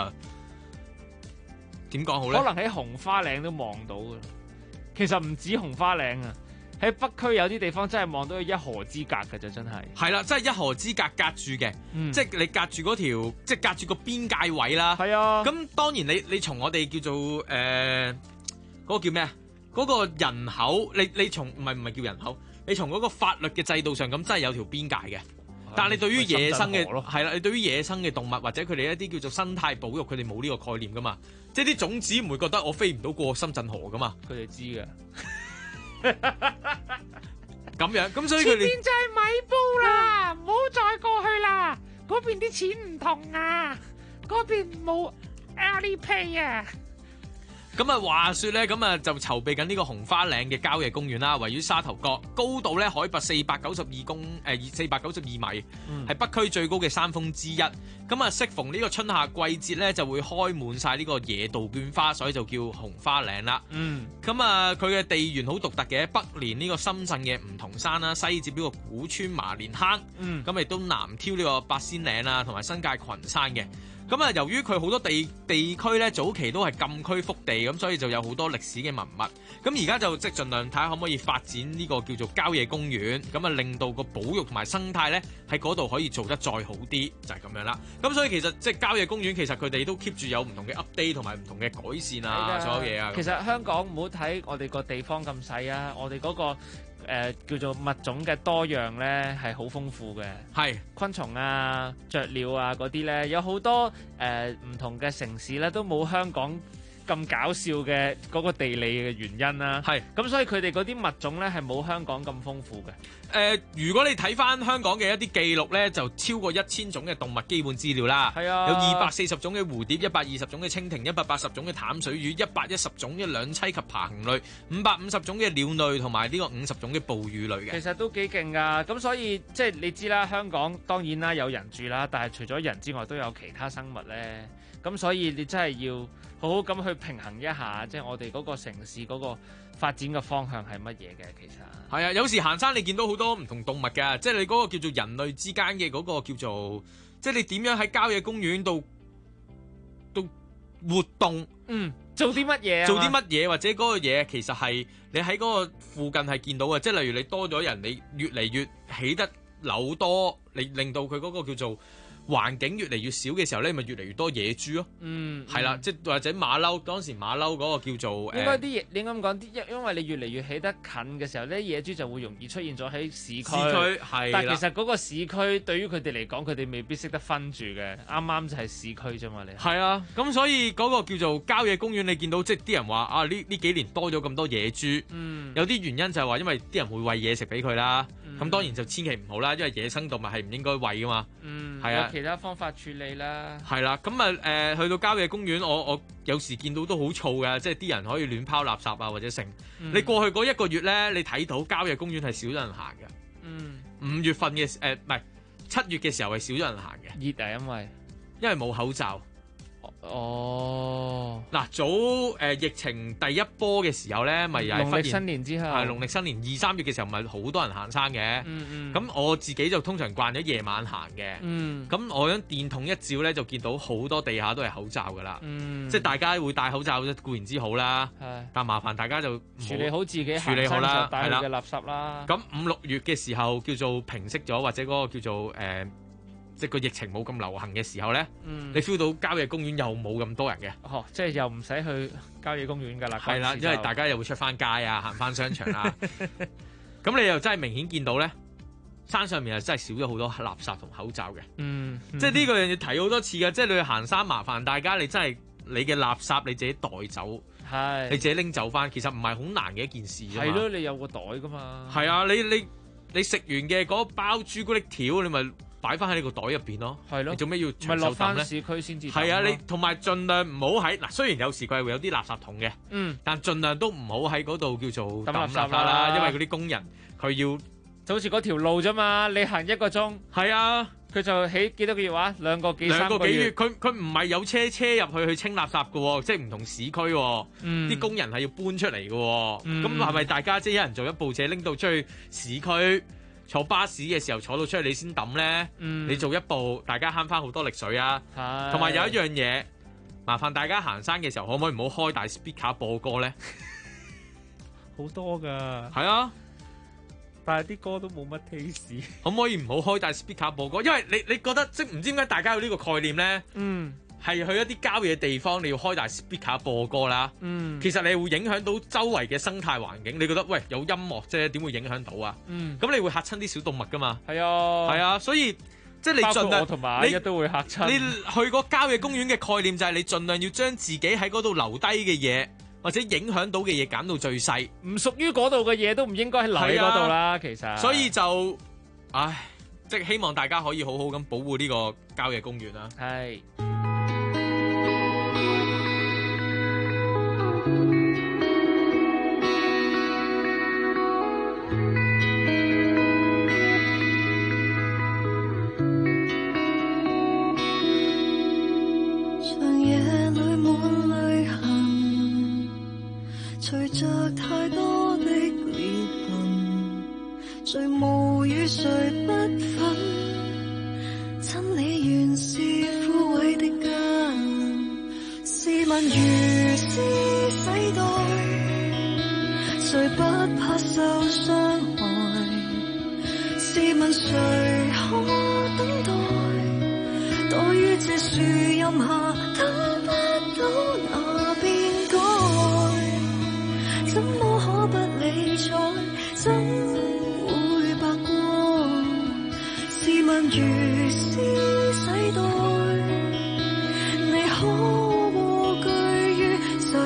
點講好咧？ 可能喺紅花嶺都望到嘅。其實唔止紅花嶺啊，喺北區有啲地方真係望到一河之隔嘅啫，真係。係啦，真係一河之隔隔住嘅，即係你隔住嗰條，即係隔住個邊界位啦。 係啊。 咁當然你從我哋叫做嗰個叫咩啊？嗰個人口，你從唔係叫人口，你從嗰個法律嘅制度上，咁真係有條邊界嘅。但係你對於野生嘅係啦，你對於野生嘅動物或者佢哋一啲叫做生態保育，佢哋冇呢個概念噶嘛，即係啲種子唔會覺得我飛唔到過深圳河噶嘛， 佢哋知嘅。 咁樣，咁所以佢哋前邊就係米埔啦，唔好再過去啦，嗰邊啲錢唔同啊，嗰邊冇 Alipay 啊。 咁啊，話說咧，咁啊就籌備緊呢個紅花嶺嘅郊野公園啦，位於沙頭角，高度咧海拔492米，係北區最高嘅山峰之一。咁啊，適逢呢個春夏季節咧，就會開滿晒呢個野杜鵑花，所以就叫紅花嶺啦。咁啊，佢嘅地緣好獨特嘅，北連呢個深圳嘅梧桐山啦，西接呢個古村麻蓮坑，咁亦都南挑呢個八仙嶺啊，同埋新界群山嘅。咁啊，由於佢好多地區咧，早期都係禁區腹地，咁所以就有好多歷史嘅文物。咁而家就即係盡量睇下可唔可以發展呢個叫做郊野公園，咁啊令到個保育同埋生態咧喺嗰度可以做得再好啲，就係咁樣啦。咁所以其實即係郊野公園，其實佢哋都 keep 住有唔同嘅 update 同埋唔同嘅改善啊，所有嘢啊。 其實香港唔好睇我哋個地方咁細啊，我哋嗰個叫做物種嘅多樣咧係好豐富嘅， 係昆蟲啊、雀鳥啊嗰啲咧，有好多唔同嘅城市咧都冇香港咁搞笑嘅嗰個地理嘅原因啦。 係咁，所以佢哋嗰啲物種咧係冇香港咁豐富嘅。 如果你睇翻香港嘅一啲記錄咧，就超過1000種嘅動物基本資料啦。 係啊， 有240種嘅蝴蝶、120種嘅蜻蜓、180種嘅淡水魚、110種嘅兩棲及爬行類、550種嘅鳥類同埋呢個50種嘅哺乳類嘅。 其實都幾勁㗎。咁所以即係你知啦，香港當然啦有人住啦，但係除咗人之外都有其他生物咧。咁所以你真係要好好咁去平衡一下，即係我哋嗰個城市嗰個發展嘅方向係乜嘢嘅。其實係啊，有時行山你見到好多唔同動物㗎，即係你嗰個叫做人類之間嘅嗰個叫做，即係你點樣喺郊野公園度活動， 做啲乜嘢啊？ 做啲乜嘢或者嗰個嘢其實係你喺嗰個附近係見到嘅，即係例如你多咗人，你越嚟越起得樓多，你令到佢嗰個叫做環境越嚟越少嘅時候咧，咪越嚟越多野豬咯。係啦，即係或者馬騮，當時馬騮嗰個叫做應該啲嘢，你咁講啲，因為你越嚟越起得近嘅時候咧，野豬就會容易出現咗喺市區。 係， 但其實嗰個市區對於佢哋嚟講，佢哋未必識得分住嘅。啱啱就係市區啫嘛，你係啊。咁所以嗰個叫做郊野公園，你見到即係啲人話啊，呢幾年多咗咁多野豬。有啲原因就係話因為啲人會餵嘢食俾佢啦。咁當然就千祈唔好啦，因為野生動物係唔應該餵噶嘛。係啊。 有其他方法處理啦。 係啦，咁啊去到郊野公園，我有時見到都好燥嘅，即係啲人可以亂拋垃圾啊或者剩。你過去嗰1個月咧，你睇到郊野公園係少咗人行嘅。5月份嘅唔係7月嘅時候係少咗人行嘅。 熱啊， 因為冇口罩。嗱，早疫情第一波嘅時候咧，咪又係農曆新年之後， 係農曆新年2、3月嘅時候，咪好多人行山嘅。咁我自己就通常慣咗夜晚行嘅。咁我將電筒一照咧，就見到好多地下都係口罩噶啦。即係大家會戴口罩固然之好啦，但麻煩大家就處理好自己處理好啦， 帶嘅垃圾啦。 咁5、6月嘅時候叫做平息咗，或者嗰個叫做即係個疫情冇咁流行嘅時候咧，你 feel 到郊野公園又冇咁多人嘅。 即係又唔使去郊野公園㗎啦。 係啦，因為大家又會出翻街啊，行翻商場啊。咁你又真係明顯見到咧，山上面係真係少咗好多垃圾同口罩嘅。即係呢個樣要提好多次嘅，即係你去行山，麻煩大家你真係你嘅垃圾你自己帶走，你自己拎走翻，其實唔係好難嘅一件事啫嘛。 係咯，你有個袋㗎嘛。 係啊，你食完嘅嗰包朱古力條，你咪擺翻喺你個袋入邊咯，係咯，你做咩要長袖抌咧？ 市區先至係啊，你同埋盡量唔好喺嗱，雖然有時佢係會有啲垃圾桶嘅，但盡量都唔好喺嗰度叫做抌垃圾啦，因為嗰啲工人佢要就好似嗰條路啫嘛，你行1個鐘， 係啊， 佢就起幾多個月話2個幾3個月， 佢唔係有車入去清垃圾嘅喎，即係唔同市區喎，啲工人係要搬出嚟嘅喎，咁係咪大家即係一人做一部車拎到出去市區？坐巴士嘅時候坐到出去你先抌咧，你做一步，大家慳翻好多力水啊！同埋有一樣嘢，麻煩大家行山嘅時候，可唔可以唔好開大 speaker 播歌咧？ 好多㗎， 係啊， 但係啲歌都冇乜 taste。 可唔可以唔好開大 speaker 播歌？因為你覺得即唔知點解大家有呢個概念咧？係去一啲郊野地方，你要開大 speaker 播歌啦。其實你會影響到周圍嘅生態環境。你覺得喂有音樂啫，點會影響到啊？咁你會嚇親啲小動物噶嘛？ 係啊， 所以即係你盡量我同埋一都會嚇親。 你去個郊野公園嘅概念就係你盡量要將自己喺嗰度留低嘅嘢，或者影響到嘅嘢減到最細。 唔屬於嗰度嘅嘢都唔應該留喺嗰度啦。其實， 所以就即係希望大家可以好好咁保護呢個郊野公園啦。 係。 隨着太多的裂痕，誰無與誰不忿，真理原是枯萎的根。試問如斯世代，誰不怕受傷害？試問誰可等待？待於這樹蔭下，等不到那變改。怎麼可不理睬？怎會白過？試問如斯世代，你可蝸居於受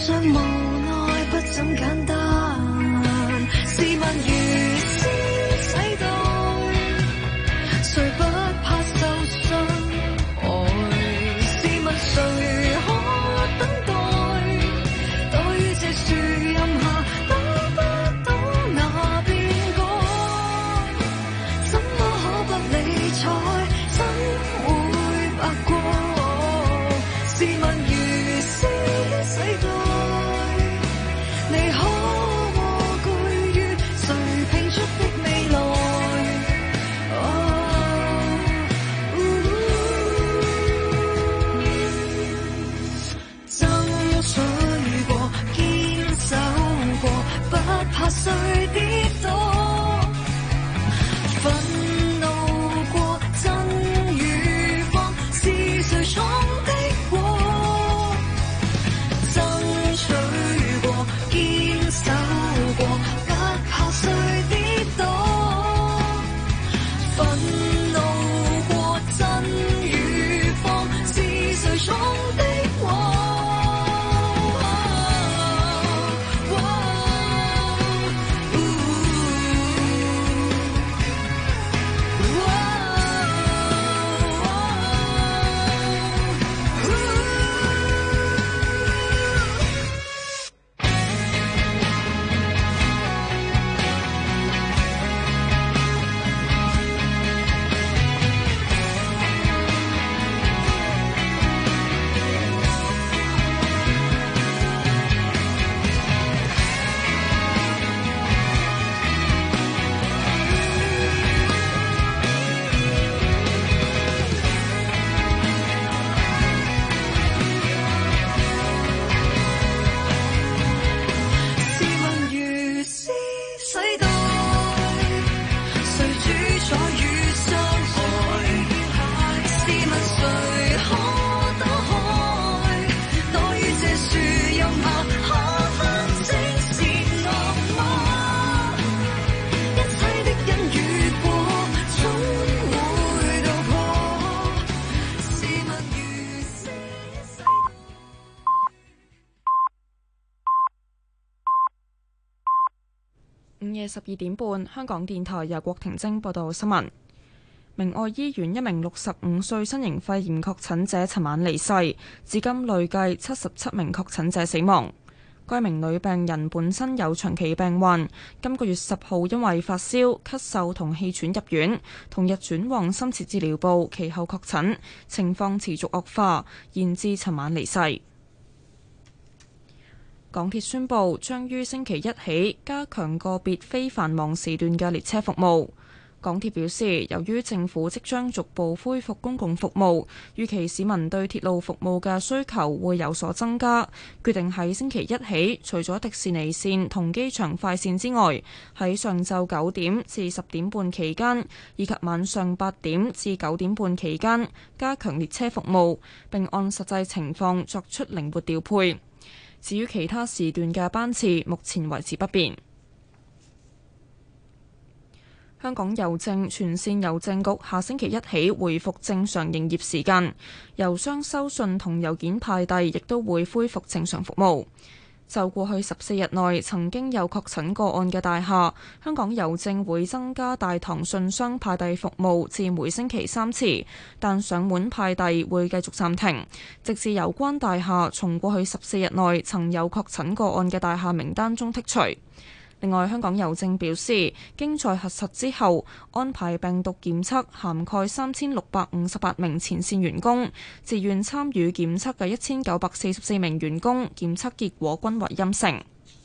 像無奈不怎簡單。試問如斯世代，誰不怕受傷害？試問誰可等待？待於這樹蔭下，等不到那變改。怎麼可不理睬？怎會白過？試問如斯世代，你可蝸居於誰拼出的未來？爭取過，堅守過，不怕誰跌倒。憤怒過，真與謊，是誰闖的禍？爭取過，堅守過，不怕誰跌倒。憤怒過，真與謊，是誰闖的禍？ 夜12點半，香港電台由郭婷晶報道新聞。明愛醫院一名65歲新型肺炎確診者尋晚離世，至今累計77名確診者死亡。該名女病人本身有長期病患，今個月10號因為發燒、咳嗽同氣喘入院，同日轉往深切治療部，其後確診，情況持續惡化，延至尋晚離世。港鐵宣布將於星期一起加強個別非繁忙時段嘅列車服務。港鐵表示，由於政府即將逐步恢復公共服務，預期市民對鐵路服務嘅需求會有所增加，決定喺星期一起，除咗迪士尼線同機場快線之外，喺上晝9點至10點半期間，以及晚上8點至9點半期間，加強列車服務，並按實際情況作出靈活調配。至於其他時段嘅班次，目前維持不變。香港郵政全線郵政局下星期一起恢復正常營業時間，郵箱收信同郵件派遞亦都會恢復正常服務。就過去14日內曾經有確診個案嘅大廈，香港郵政會增加大堂信箱派遞服務至每星期3次，但上門派遞會繼續暫停，直至有關大廈從過去14日內曾有確診個案嘅大廈名單中剔除。另外，香港郵政表示，經再核實之後，安排病毒檢測涵蓋3658名前線員工，自願參與檢測嘅1944名員工檢測結果均為陰性。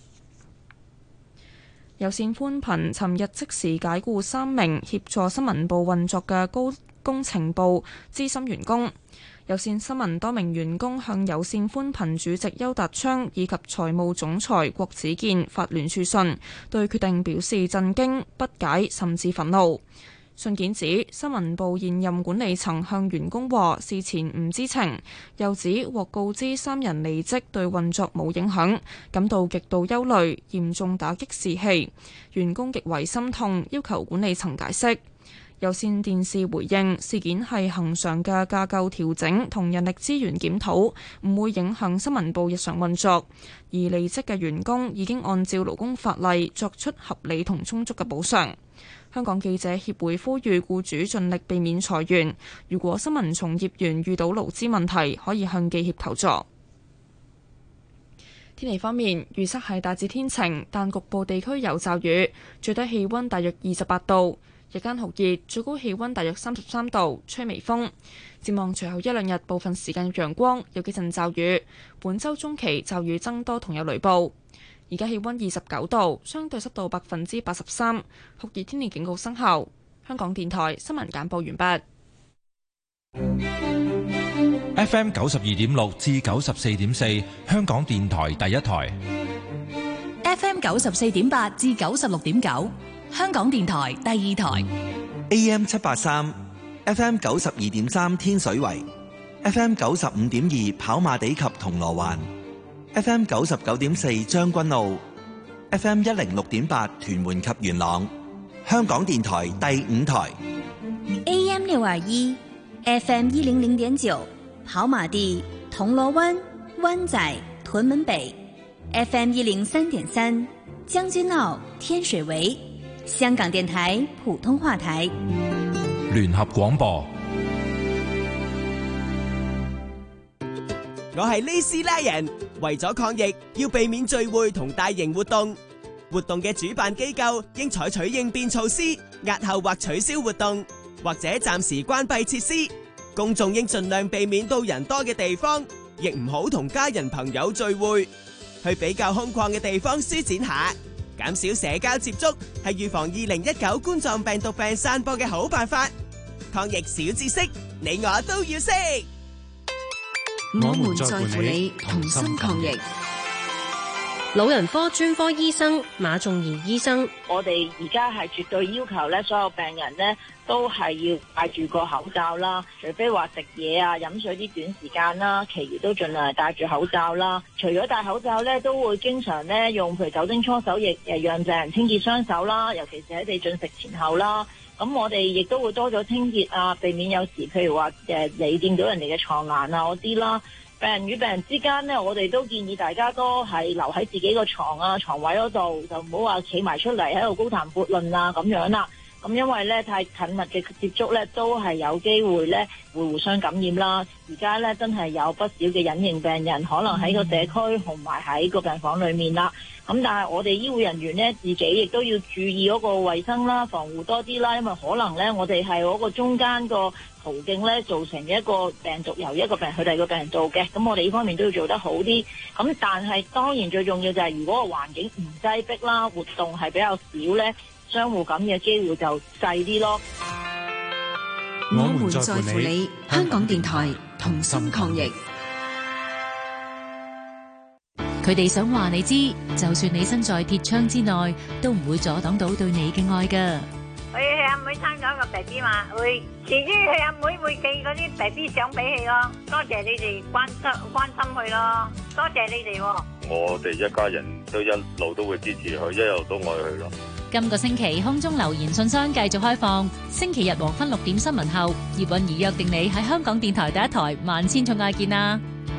有線寬頻尋日即時解僱3名協助新聞部運作嘅高工程部資深員工。有線新聞多名員工向有線寬頻主席邱達昌以及財務總裁郭子健發聯署信，對決定表示震驚、不解甚至憤怒。信件指新聞部現任管理層向員工話事前唔知情，又指獲告知3人離職對運作冇影響，感到極度憂慮，嚴重打擊士氣，員工極為心痛，要求管理層解釋。 有線電視回應事件係恆常嘅架構調整同人力資源檢討，唔會影響新聞部日常運作。而離職嘅員工已經按照勞工法例作出合理同充足嘅補償。香港記者協會呼籲僱主盡力避免裁員。如果新聞從業員遇到勞資問題，可以向記協求助。天氣方面，預測係大致天晴，但局部地區有驟雨，最低氣溫大約28度，日間酷熱，最高氣溫大約33度，吹微風。展望隨後一兩日，部分時間有陽光，有幾陣驟雨。本週中期驟雨增多同有雷暴。而家氣溫29度，相對濕度83%，酷熱天氣警告生效。香港電台新聞簡報完畢。 FM 92.6至94.4，香港電台第一台。 FM 94.8至96.9，香港電台第二台。 AM 783 FM 92.3天水圍 FM 95.2跑馬地及銅鑼灣 FM 99.4將軍澳 FM 106.8屯門及元朗，香港電台第五台。 AM 621 FM 100.9跑馬地、銅鑼灣、灣仔、屯門北 FM 103.3將軍澳、天水圍，香港電台普通話台。 聯合廣播。 我係呢斯拉人，為咗抗疫，要避免聚會同大型活動。活動嘅主辦機構應採取應變措施，押後或取消活動，或者暫時關閉設施。公眾應盡量避免到人多嘅地方，亦唔好同家人朋友聚會，去比較空曠嘅地方舒展下，減少社交接觸，係預防2019冠狀病毒病散播嘅好辦法。抗疫小知識，你我都要識。 我們在乎你，同心抗疫。 老人科專科醫生馬仲儀醫生， 我哋而家係絕對要求咧，所有病人咧都係要戴住個口罩啦，除非話食嘢啊、飲水啲短時間啦，其餘都盡量係戴住口罩啦。除咗戴口罩咧，都會經常咧用譬如酒精搓手液，讓病人清潔雙手啦，尤其是喺你進食前後啦。咁我哋亦都會多咗清潔啊，避免有時譬如話你掂到人哋嘅床欄啊嗰啲啦。病人與病人之間呢，我哋都建議大家都係留喺自己個床位嗰度，就唔好話企埋出嚟喺度高談闊論啊咁樣啦。咁因為咧太緊密嘅接觸咧，都係有機會咧會互相感染啦。而家咧真係有不少嘅隱形病人，可能喺個社區同埋喺個病房裏面啦。咁但係我哋醫護人員咧，自己亦都要注意嗰個衛生啦，防護多啲啦。因為可能咧，我哋係嗰個中間個途徑咧，造成一個病毒由一個病人去第二個病人做嘅。咁我哋呢方面都要做得好啲。咁但係當然最重要就係，如果個環境唔擠迫啦，活動係比較少咧，相互感染嘅機會就細啲咯。 我們在乎你，香港電台同心抗疫。 佢哋想話你知，就算你身在鐵窗之內，都唔會阻擋到對你嘅愛噶。 佢阿妹生咗個 BB 嘛，會遲啲佢阿妹會寄嗰啲 BB 相俾佢咯。多謝你哋關心佢咯，多謝你哋。 我哋一家人都一路都會支持佢，一路都愛佢咯。 今個星期空中留言信箱繼續開放，星期日黃昏6點新聞後，葉韻儀約定你喺香港電台第一台萬千寵愛見啦。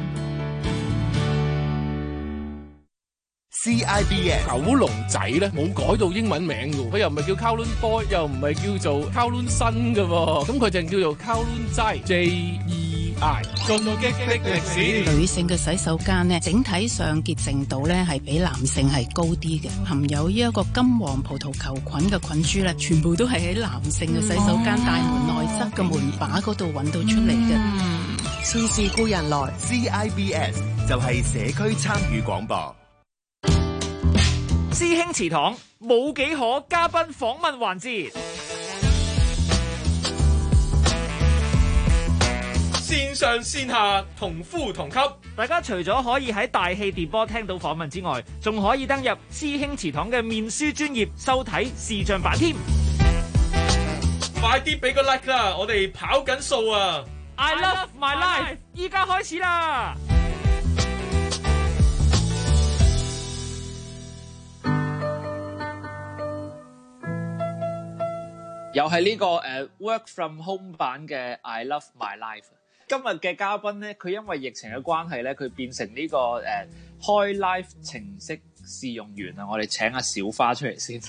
CIBS 九龍仔咧冇改到英文名嘅，佢又唔係叫 Kowloon Boy， 又唔係叫做 Kowloon Sun 嘅，咁佢就叫做 Kowloon 仔 JEI。個激勵歷史， 女性嘅洗手間咧，整體上潔淨度咧係比男性係高啲嘅，含有呢一個金黃葡萄球菌嘅菌株咧，全部都係喺男性嘅洗手間大門內側嘅門把嗰度揾到出嚟嘅。 事事顧人來 CIBS 就係社區參與廣播。 師兄祠堂冇幾可嘉賓訪問環節， 線上線下同呼同吸， 大家除咗可以喺大氣電波聽到訪問之外，仲可以登入師兄祠堂嘅面書專頁收睇視像版添。 快啲俾個 like 啦，我哋跑緊數啊 ！I love my life， 依家開始啦！ 又係呢個work from home 版嘅 I Love My Life。今日嘅嘉賓咧，佢因為疫情嘅關係咧，佢變成呢個開 live 程式試用員啊！我哋請阿小花出嚟先。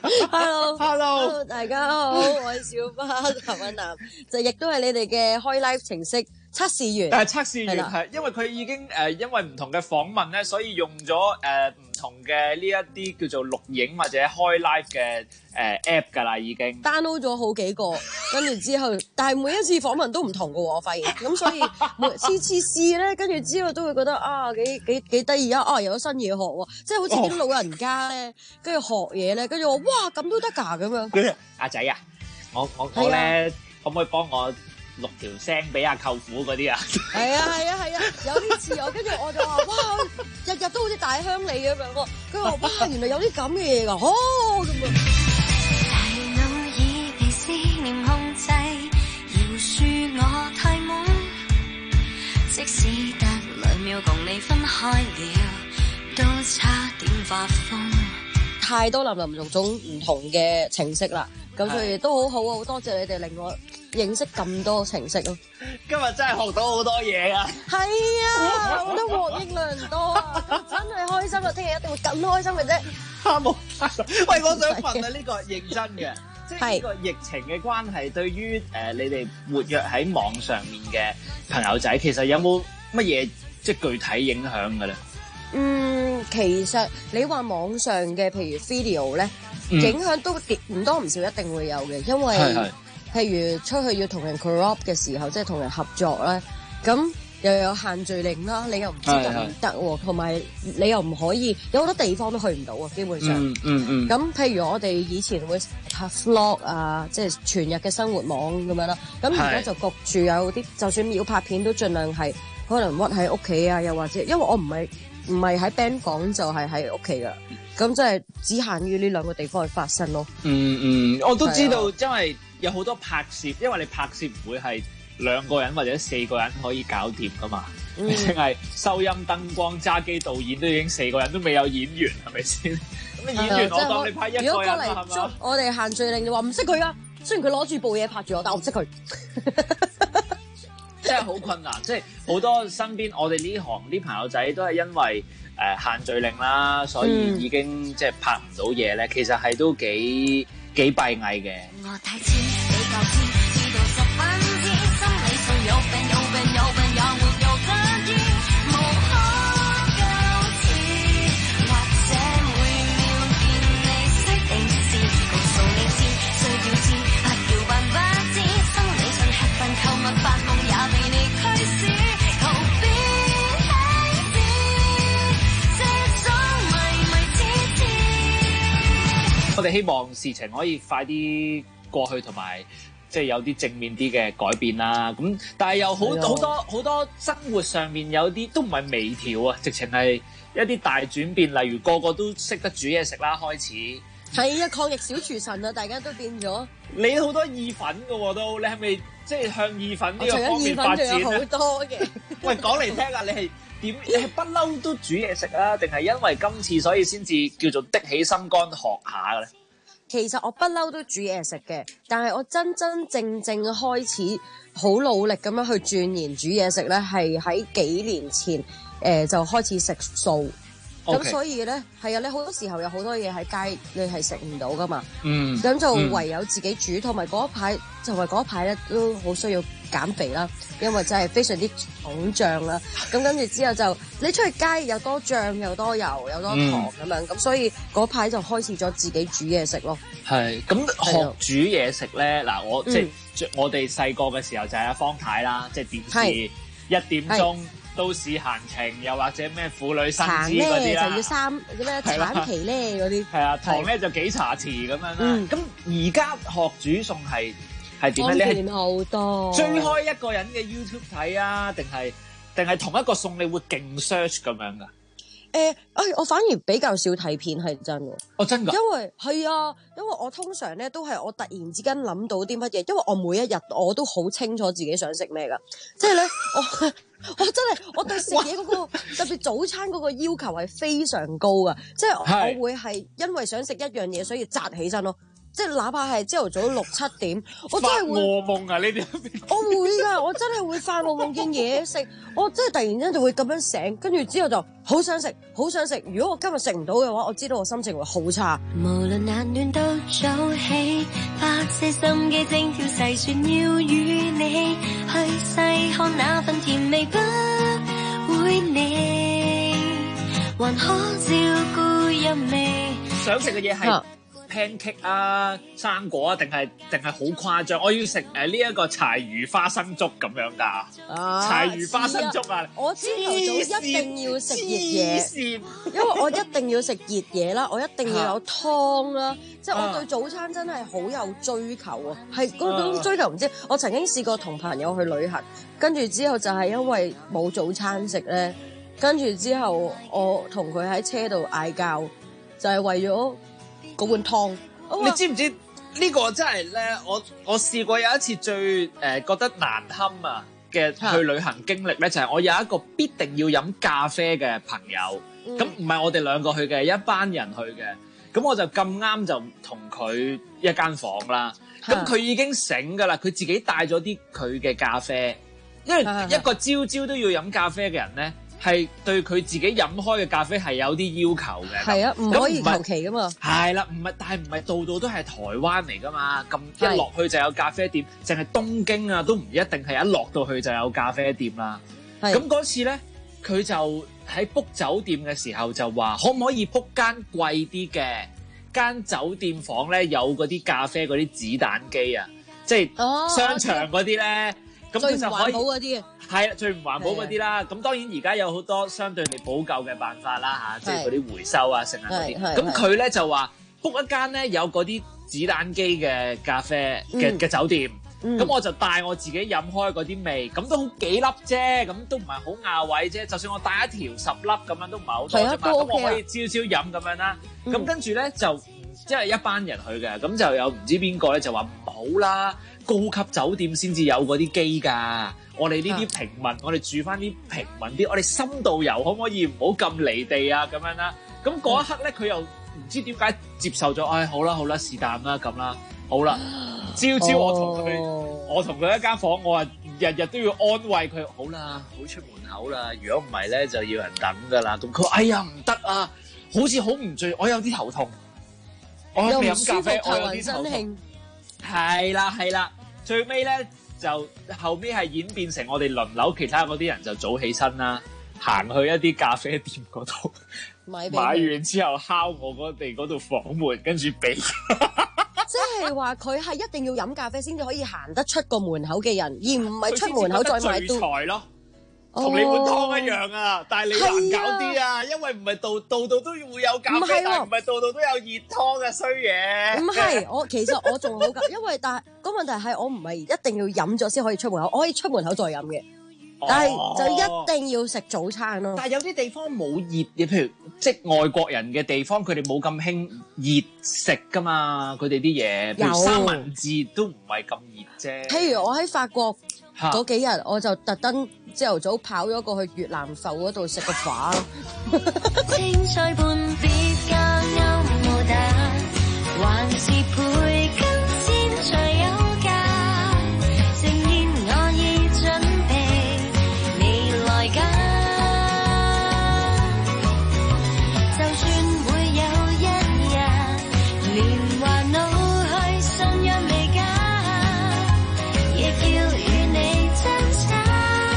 Hello，大家好，我係小花譚韻南，就亦都係你哋嘅開 live 程式測試員。 測試員係因為佢已經因為唔同嘅訪問咧，所以用咗唔同嘅呢一啲叫做錄影或者開 live 嘅app 㗎啦，已經 download 咗好幾個，跟住之後，但係每一次訪問都唔同㗎喎，我發現。咁所以次次試咧，跟住之後都會覺得啊幾得意啊！又有新嘢學喎，即係好似啲老人家咧，跟住學嘢咧，跟住我哇咁都得㗎咁樣。 阿仔啊，我咧可唔可以幫我錄條聲俾阿舅父嗰啲啊？ 係啊，有啲似我，跟住我就話哇，日日都好似大鄉里咁樣喎。佢話哇，原來有啲咁嘅嘢㗎，咁啊！ 大腦已被思念控制，饒恕我太滿，即使得2秒共你分開了，都差點發瘋。 太多林林總總唔同嘅程式啦，咁所以都好好啊！好多謝你哋令我認識咁多程式咯。 今日真係學到好多嘢啊！ 係啊，我都獲益良多啊！真係開心啊！聽日一定會更開心嘅啫。 喂，我想問啊，呢個認真嘅，即係呢個疫情嘅關係，對於你哋活躍喺網上面嘅朋友仔，其實有冇乜嘢即係具體影響嘅咧？ 其實你話網上嘅，譬如 video 咧，影響都唔多唔少，一定會有嘅，因為譬如出去要同人 corrupt 嘅時候，即係同人合作咧，咁又有限聚令啦，你又唔知得唔得喎，同埋你又唔可以，有好多地方都去唔到啊，基本上。咁譬如我哋以前會拍 vlog 啊，即係全日嘅生活網咁樣啦，咁而家就焗住有啲，就算要拍片都盡量係可能屈喺屋企啊，又或者因為我唔係喺 band 房，就係喺屋企噶，咁即係只限於呢兩個地方去發生咯。 我都知道，因為有好多拍攝，因為你拍攝唔會係2個人或者4個人可以搞掂噶嘛，你淨係收音、燈光、揸機、導演都已經4個人，都未有演員，係咪先？咁演員我當你拍1個人啦，係嘛？如果過嚟我哋限聚令，你話唔識佢噶，雖然佢攞住部嘢拍住我，但我唔識佢。 真係好困難，即係好多身邊我哋呢行啲朋友仔都係因為限聚令啦，所以已經即係拍唔到嘢咧。其實係都幾閉翳嘅。我太知比較知道10分之心理上有病有病有病也沒有得醫，無可救治，或者每秒見你識定事，告訴你知需要知，不要扮不知，生理上吃飯購物發夢也被你驅使，逃避欺騙，這種迷迷痴痴。我哋希望事情可以快啲過去，同埋即係有啲正面啲嘅改變啦。咁但係有好多生活上面有啲都唔係微調啊，直情係一啲大轉變。例如個個都識得煮嘢食啦，開始係啊，抗疫小廚神啊，大家都變咗。 你好多意粉㗎喎都，你係咪即係向意粉呢個方面發展咧？ 除咗意粉仲有好多嘅。 喂，講嚟聽下，你係點？你係不嬲都煮嘢食啊？定係因為今次所以先至叫做的起心肝學下嘅咧？ 其實我不嬲都煮嘢食嘅，但係我真真正正開始好努力咁樣去鑽研煮嘢食咧，係喺幾年前就開始食素。咁所以咧，係啊，你好多時候有好多嘢喺街你係食唔到噶嘛。咁就唯有自己煮，同埋嗰一排咧都好需要減肥啦，因為真係非常之重醬啦。咁跟住之後就你出去街又多醬又多油又多糖咁樣，咁所以嗰排就開始咗自己煮嘢食咯。 係咁學煮嘢食咧，嗱我即係我哋細個嘅時候就係阿方太啦，即係電視1點鐘。都市閒情，又或者咩婦女生子嗰啲啦， 就要咩產期咧嗰啲， 係啊，糖咧就幾茶匙咁樣啦。咁而家學煮餸係點咧？ 你係好多追開一個人嘅 YouTube 睇啊，定係同一個餸你會勁 search 咁樣噶？ 我反而比較少睇片，係真嘅。 哦，真㗎？ 因為係啊，因為我通常咧都係我突然之間諗到啲乜嘢，因為我每一日我都好清楚自己想食咩㗎，即係咧我真係我對食嘢嗰個特別早餐嗰個要求係非常高㗎，即係我會係因為想食一樣嘢，所以扎起身咯。 即係哪怕係朝頭早6、7點，我真係會噩夢啊！呢啲我會㗎，我真係會發噩夢見嘢食，我真係突然間就會咁樣醒，跟住之後就好想食，好想食。如果我今日食唔到嘅話，我知道我心情會好差。 無論難暖到早起，百些心機精挑細算，要與你去細看那份甜味不會膩，還可照顧入味。 想食嘅嘢係 pancake 啊、生果啊，定係好誇張？我要食呢一個柴魚花生粥咁樣㗎。柴魚花生粥啊！ 我朝頭早一定要食熱嘢，因為我一定要食熱嘢啦，我一定要有湯啦。即係我對早餐真係好有追求啊！係嗰種追求唔知。我曾經試過同朋友去旅行，跟住之後就係因為冇早餐食咧，跟住之後我同佢喺車度嗌交，就係為咗嗰碗湯。 你知唔知呢個真係咧？我試過有一次最覺得難堪啊嘅去旅行經歷咧，就係我有一個必定要飲咖啡嘅朋友，咁唔係我哋兩個去嘅，一班人去嘅。咁我就咁啱就同佢一間房啦。咁佢已經醒㗎啦，佢自己帶咗啲佢嘅咖啡，因為一個朝朝都要飲咖啡嘅人咧，係對佢自己飲開嘅咖啡係有啲要求嘅。係啊， 唔可以求其噶嘛。係啦，但係唔係度度都係台灣嚟噶嘛？咁一落去就有咖啡店，淨係東京啊都唔一定係一落到去就有咖啡店啦。咁嗰次咧，佢就喺 book 酒店嘅時候就話，可唔可以 book 間貴啲嘅間酒店房咧？有嗰啲咖啡嗰啲子彈機啊，即係商場嗰啲咧。咁佢就可以嗰啲係啦，最唔環保嗰啲啦。咁當然而家有好多相對嚟補救嘅辦法啦嚇，即係嗰啲回收啊、剩啊嗰啲。咁佢咧就話 book 一間咧有嗰啲子彈機嘅咖啡嘅酒店。咁我就帶我自己飲開嗰啲味，咁都好幾粒啫，咁都唔係好亞位啫。就算我帶一條10粒咁樣都唔係好多啫嘛。咁我可以朝朝飲咁樣啦。咁跟住咧就因為一班人去嘅，咁就有唔知邊個咧就話唔好啦。高級酒店先至有嗰啲機㗎，我哋呢啲平民，我哋住翻啲平民啲，我哋深度遊可唔可以唔好咁離地啊？咁樣啦，咁嗰一刻咧，佢又唔知點解接受咗，好啦，是但啦咁啦，好啦，朝朝我同佢一間房，我話日日都要安慰佢，好啦，好出門口啦，如果唔係咧就要人等㗎啦。咁佢話：哎呀唔得啊，好似好唔醉，我有啲頭痛，我飲咖啡，我有啲頭痛。係啦，最尾咧就後尾係演變成我哋輪流，其他嗰啲人就早起身啦，行去一啲咖啡店嗰度買完之後敲我哋嗰度房門，跟住俾。 即係話佢係一定要飲咖啡先至可以行得出個門口嘅人，而唔係出門口再買都。 同你碗湯一樣啊，但係你難搞啲啊，因為唔係度度都會有咖啡，但係唔係度度都有熱湯嘅衰嘢。 唔係，其實我仲好㗎，因為但係個問題係我唔係一定要飲咗先可以出門口，我可以出門口再飲嘅，但係就一定要食早餐咯。 但係有啲地方冇熱嘅，譬如即係外國人嘅地方，佢哋冇咁興熱食㗎嘛，佢哋啲嘢，譬如三文治都唔係咁熱啫。 譬如我喺法國嗰幾日，我就特登朝頭早跑咗過去越南埠嗰度食個飯咯。青菜半碟加歐姆蛋，還是培根先最有價。誠然我已準備未來間，就算會有一日連環腦去信仰未假，亦要與你爭吵。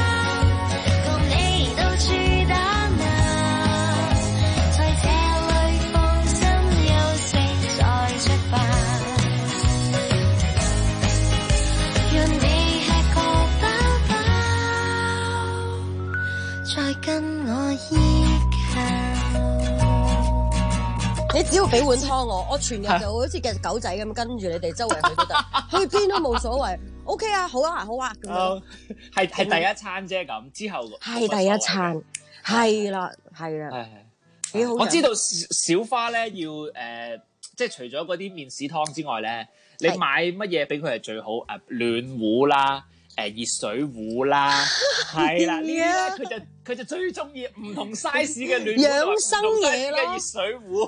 你只要俾碗湯我全日就好似隻狗仔咁跟住你哋周圍去都得，去邊都冇所謂。OK 啊，好啊，好啊，咁樣係第一餐啫，咁之後係第一餐，係啦，幾好。 我知道小花咧要即係除咗嗰啲麵豉湯之外咧，你買乜嘢俾佢係最好？暖壺啦。熱水壺啦，係啦，呢啲佢就最中意唔同 size 嘅暖壺， 養生嘢咯， 熱水壺。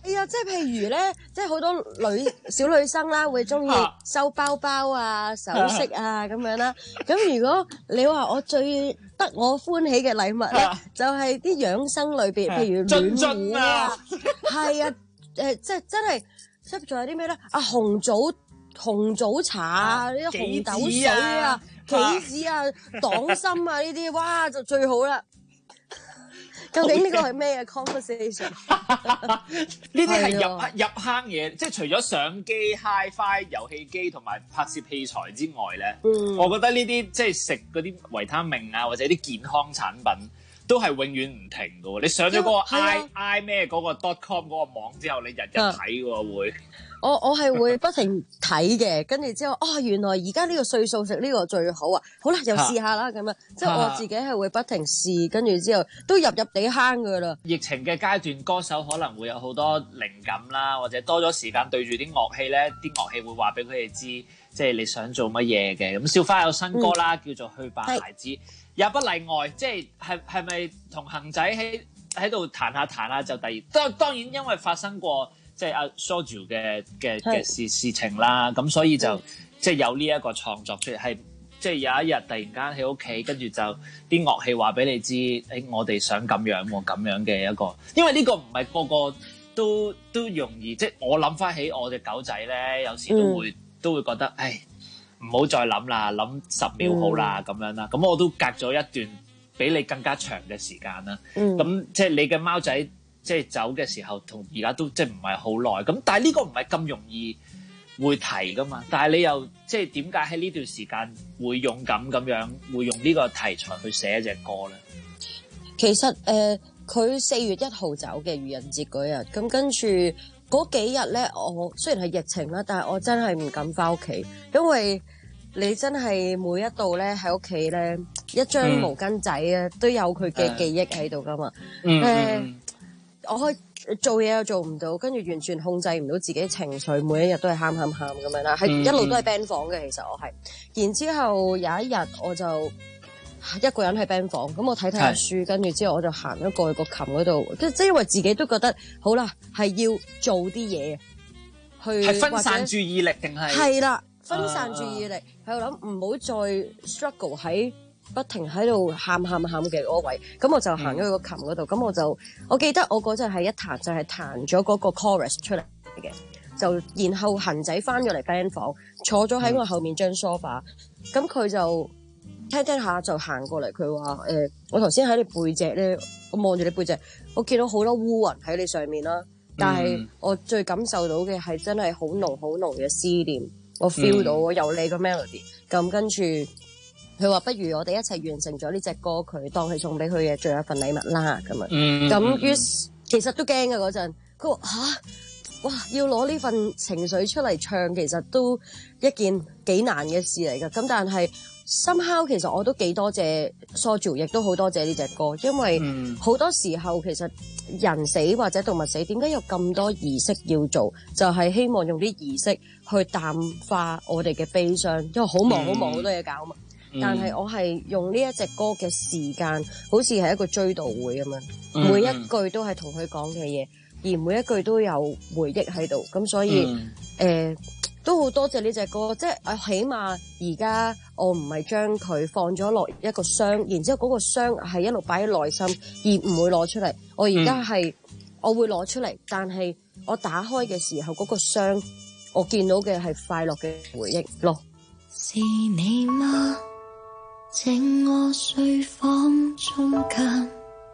係啊，即係譬如咧，即係好多小女生啦，會中意收包包啊、首飾啊咁樣啦。咁如果你話我最得我歡喜嘅禮物咧，就係啲養生類別，譬如暖壺啊，係啊，即係真係，即係仲有啲咩咧？啊，紅棗茶啊，呢啲紅豆水啊、杞子啊、黨參啊呢啲，哇就最好啦。究竟呢個係咩嘅 conversation？ 呢啲係入坑嘢，即係除咗相機、Hi-Fi、遊戲機同埋拍攝器材之外咧，我覺得呢啲即係食嗰啲維他命啊，或者啲健康產品，都係永遠唔停嘅喎。你上咗嗰個 i 咩嗰個 .com 嗰個網之後，你日日睇喎會。 我係會不停睇嘅，跟住之後原來而家呢個歲數食呢個最好啊！好啦，又試下啦咁樣，即係我自己係會不停試，跟住之後都入地坑噶啦。 疫情嘅階段，歌手可能會有好多靈感啦，或者多咗時間對住啲樂器咧，啲樂器會話俾佢哋知，即係你想做乜嘢嘅。咁小花有新歌啦，叫做《去吧孩子》，也不例外。即係咪同恒仔喺度彈下就第二？當然因為發生過。即係阿 Soju 嘅事情啦，咁所以就即係有呢一個創作出嚟，係即係有一日突然間喺屋企，跟住就啲樂器話俾你知，我哋想咁樣喎，咁樣嘅一個，因為呢個唔係個個都容易，即係我諗翻起我隻狗仔咧，有時都會覺得，唔好再諗啦，諗10秒好啦咁樣啦，咁我都隔咗一段比你更加長嘅時間啦，咁即係你嘅貓仔。即係走嘅時候，同而家都即係唔係好耐咁，但係呢個唔係咁容易會提噶嘛。但係你又即係點解喺呢段時間會勇敢咁樣，會用呢個題材去寫一隻歌咧？ 其實佢4月1號走嘅愚人節嗰日，咁跟住嗰幾日咧，我雖然係疫情啦，但係我真係唔敢翻屋企，因為你真係每一度咧喺屋企咧，一張毛巾仔啊都有佢嘅記憶喺度噶嘛。我可以做嘢又做唔到，跟住完全控制唔到自己情緒，每一日都係喊咁樣啦，係一路都係 band 房嘅。其實我係，然之後有一日我就一個人喺 band 房，咁我睇下書，跟住之後我就行咗過去個琴嗰度，即係因為自己都覺得好啦，係要做啲嘢去， 係分散注意力定係？係啦，分散注意力，喺度諗唔好再 struggle 喺。不停喺度喊嘅嗰位，咁我就行咗去個琴嗰度，咁我記得我嗰陣係一彈就係彈咗嗰個 chorus 出嚟嘅，就然後恒仔翻咗嚟 band 房，坐咗喺我後面張 sofa，咁佢就聽下就行過嚟，佢話我頭先喺你背脊咧，我望住你背脊，我見到好多烏雲喺你上面啦，但係我最感受到嘅係真係好濃嘅思念，我 feel 到有你個 melody， 咁跟住。佢話不如我哋一齊完成咗呢隻歌，佢當係送俾佢嘅最後一份禮物啦咁啊。咁於是其實都驚嘅嗰陣，佢話哇要攞呢份情緒出嚟唱，其實都一件幾難嘅事嚟㗎。咁但係somehow其實我都幾多謝 Soju， 亦都好多謝呢隻歌，因為好多時候其實人死或者動物死，點解有咁多儀式要做？就係希望用啲儀式去淡化我哋嘅悲傷，因為好忙好多嘢搞嘛。但係我係用呢一隻歌嘅時間，好似係一個追悼會咁樣，每一句都係同佢講嘅嘢，而每一句都有回憶喺度，咁所以都好多謝呢隻歌，即係起碼而家我唔係將佢放咗落一個箱，然之後嗰個箱係一路擺喺內心，而唔會攞出嚟。我而家係我會攞出嚟，但係我打開嘅時候，嗰個箱我見到嘅係快樂嘅回憶咯。 是你嗎？靜臥睡房中間，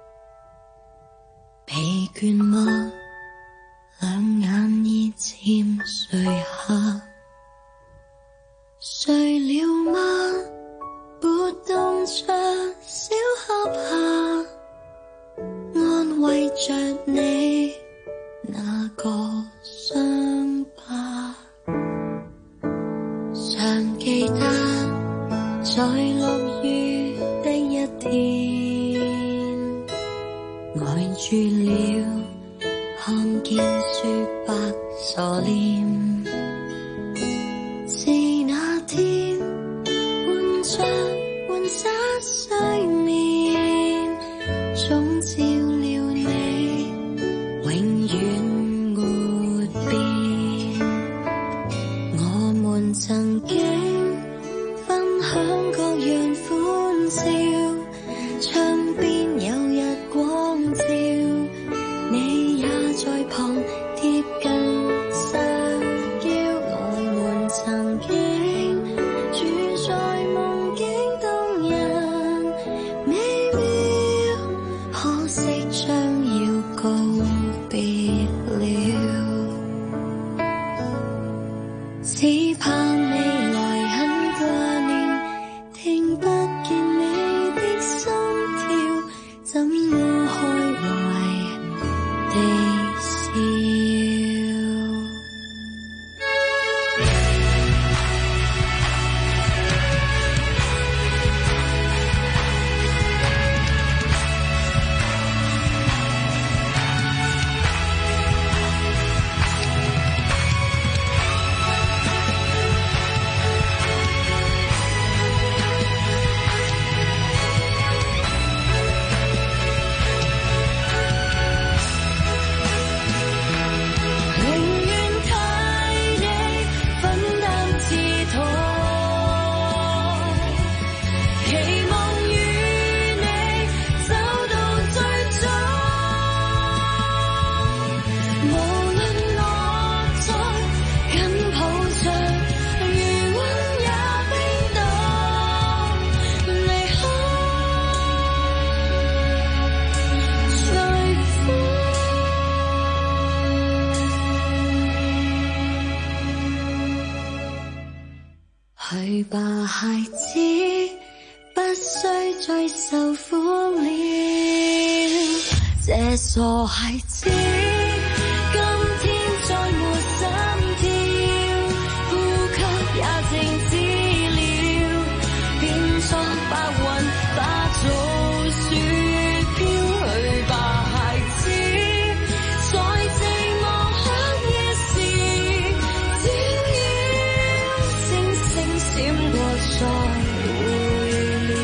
疲倦嗎？兩眼已漸睡下，睡了嗎？撥動着小盒下，安慰着你那個傷疤，常記得在落雨的一天，呆住了，看見雪白傻臉，是那天伴着玩耍睡眠，總照料你，永遠去吧，孩子，不需再受苦了。這傻孩子，今天再沒心跳，呼吸也靜止了，變作白雲化做雪飄去吧，孩子，在寂寞黑夜時，照耀星星閃過再會了，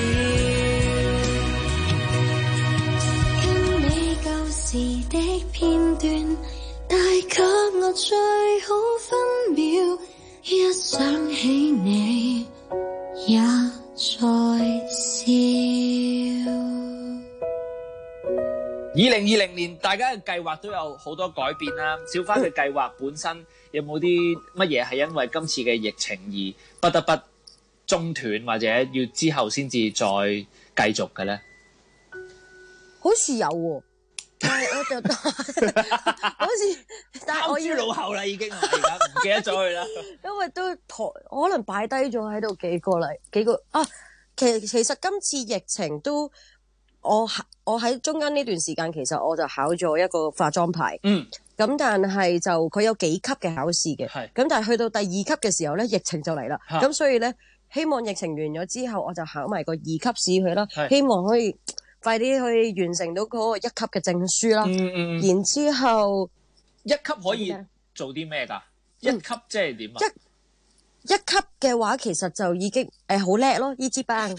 跟你舊時的片段帶給我最好分秒，一想起你也在笑。 2020年大家嘅計劃都有好多改變啦。小花嘅計劃本身有冇啲乜嘢係因為今次嘅疫情而不得不中斷，或者要之後先至再繼續嘅咧？ 好似有喎，但係我就好似，但係我要老後啦，已經而家唔記得咗佢啦。 因為都可能擺低咗喺度幾個啊。其實今次疫情都我喺中間呢段時間，其實我就考咗一個化妝牌。咁但係就佢有幾級嘅考試嘅。咁但係去到第2級嘅時候咧，疫情就嚟啦。咁所以咧，希望疫情完咗之後，我就考埋個2級試佢啦。希望可以快啲去完成到嗰個1級嘅證書啦。然之後 1級可以做啲咩㗎？1級即係點啊 ？1級嘅話，其實就已經好叻咯，呢支班。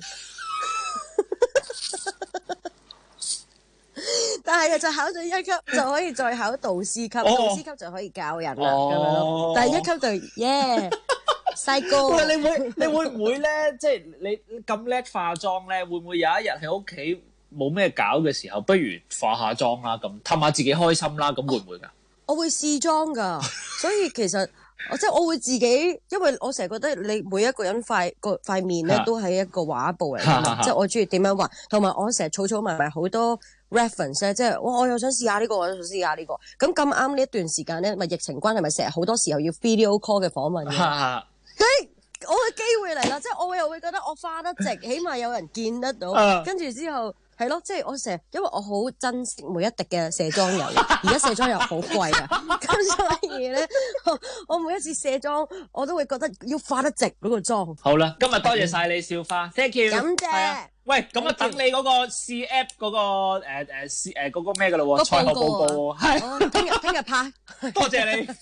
但係就考咗1級就可以再考導師級，導師級就可以教人啦咁樣咯。但係1級就細個。 喂，你會唔會咧？即係你咁叻化妝咧，會唔會有一日喺屋企冇咩搞嘅時候，不如化下妝啦，咁氹下自己開心啦，咁會唔會㗎？ 我會試妝㗎，所以其實即係我會自己，因為我成日覺得你每一個人塊面咧都係一個畫布嚟㗎嘛，即係我中意點樣畫，同埋我成日儲埋好多 reference 咧，即係我又想試下呢個，我又想試下呢個。咁啱呢一段時間咧，咪疫情關係，咪成日好多時候要 video call 嘅訪問嘅。我嘅機會嚟啦，即係我又會覺得我化得直，起碼有人見得到。跟住之後係咯，即係我成日，因為我好珍惜每一滴嘅卸妝油，而家卸妝油好貴㗎，咁所以咧，我每一次卸妝我都會覺得要化得直嗰個妝。 好啦，今日多謝晒你，小花 ，thank you， 感謝。 喂，咁啊，等你嗰個試 app 嗰個嗰個咩㗎咯喎，賽後報告係， 聽日拍， 多謝你。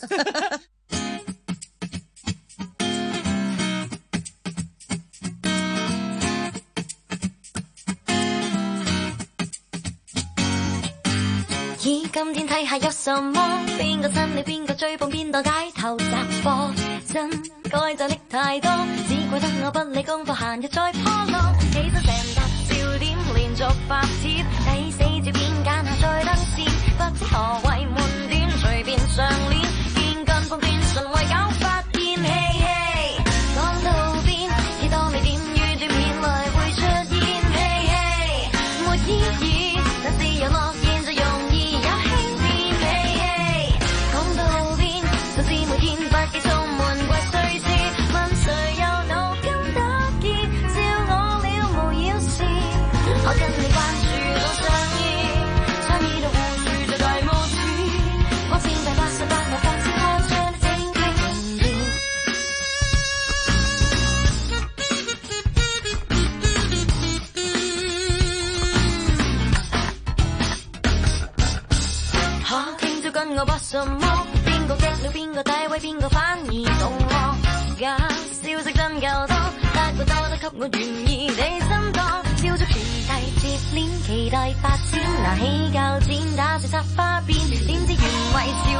咦，今天睇下有什麼？邊個真理邊個追捧邊檔街頭雜貨？真該就拎太多，只怪得我不理功課，閒日再拖落。起身成沓笑點，連續發帖，睇死照片揀下再登線。不知何謂悶短，隨便上鏈，見近況變順為搞發現。嘿嘿，講到邊，幾多未點預斷片來會出現。嘿嘿，沒意義，但是有樂言就容易。我不什麼，邊個激了邊個詆毀，邊個反而動我？假消息真夠多，不過多得給我願意地心當，照足全題接連期待發展，拿起鉸剪打碎插花邊，點知原為笑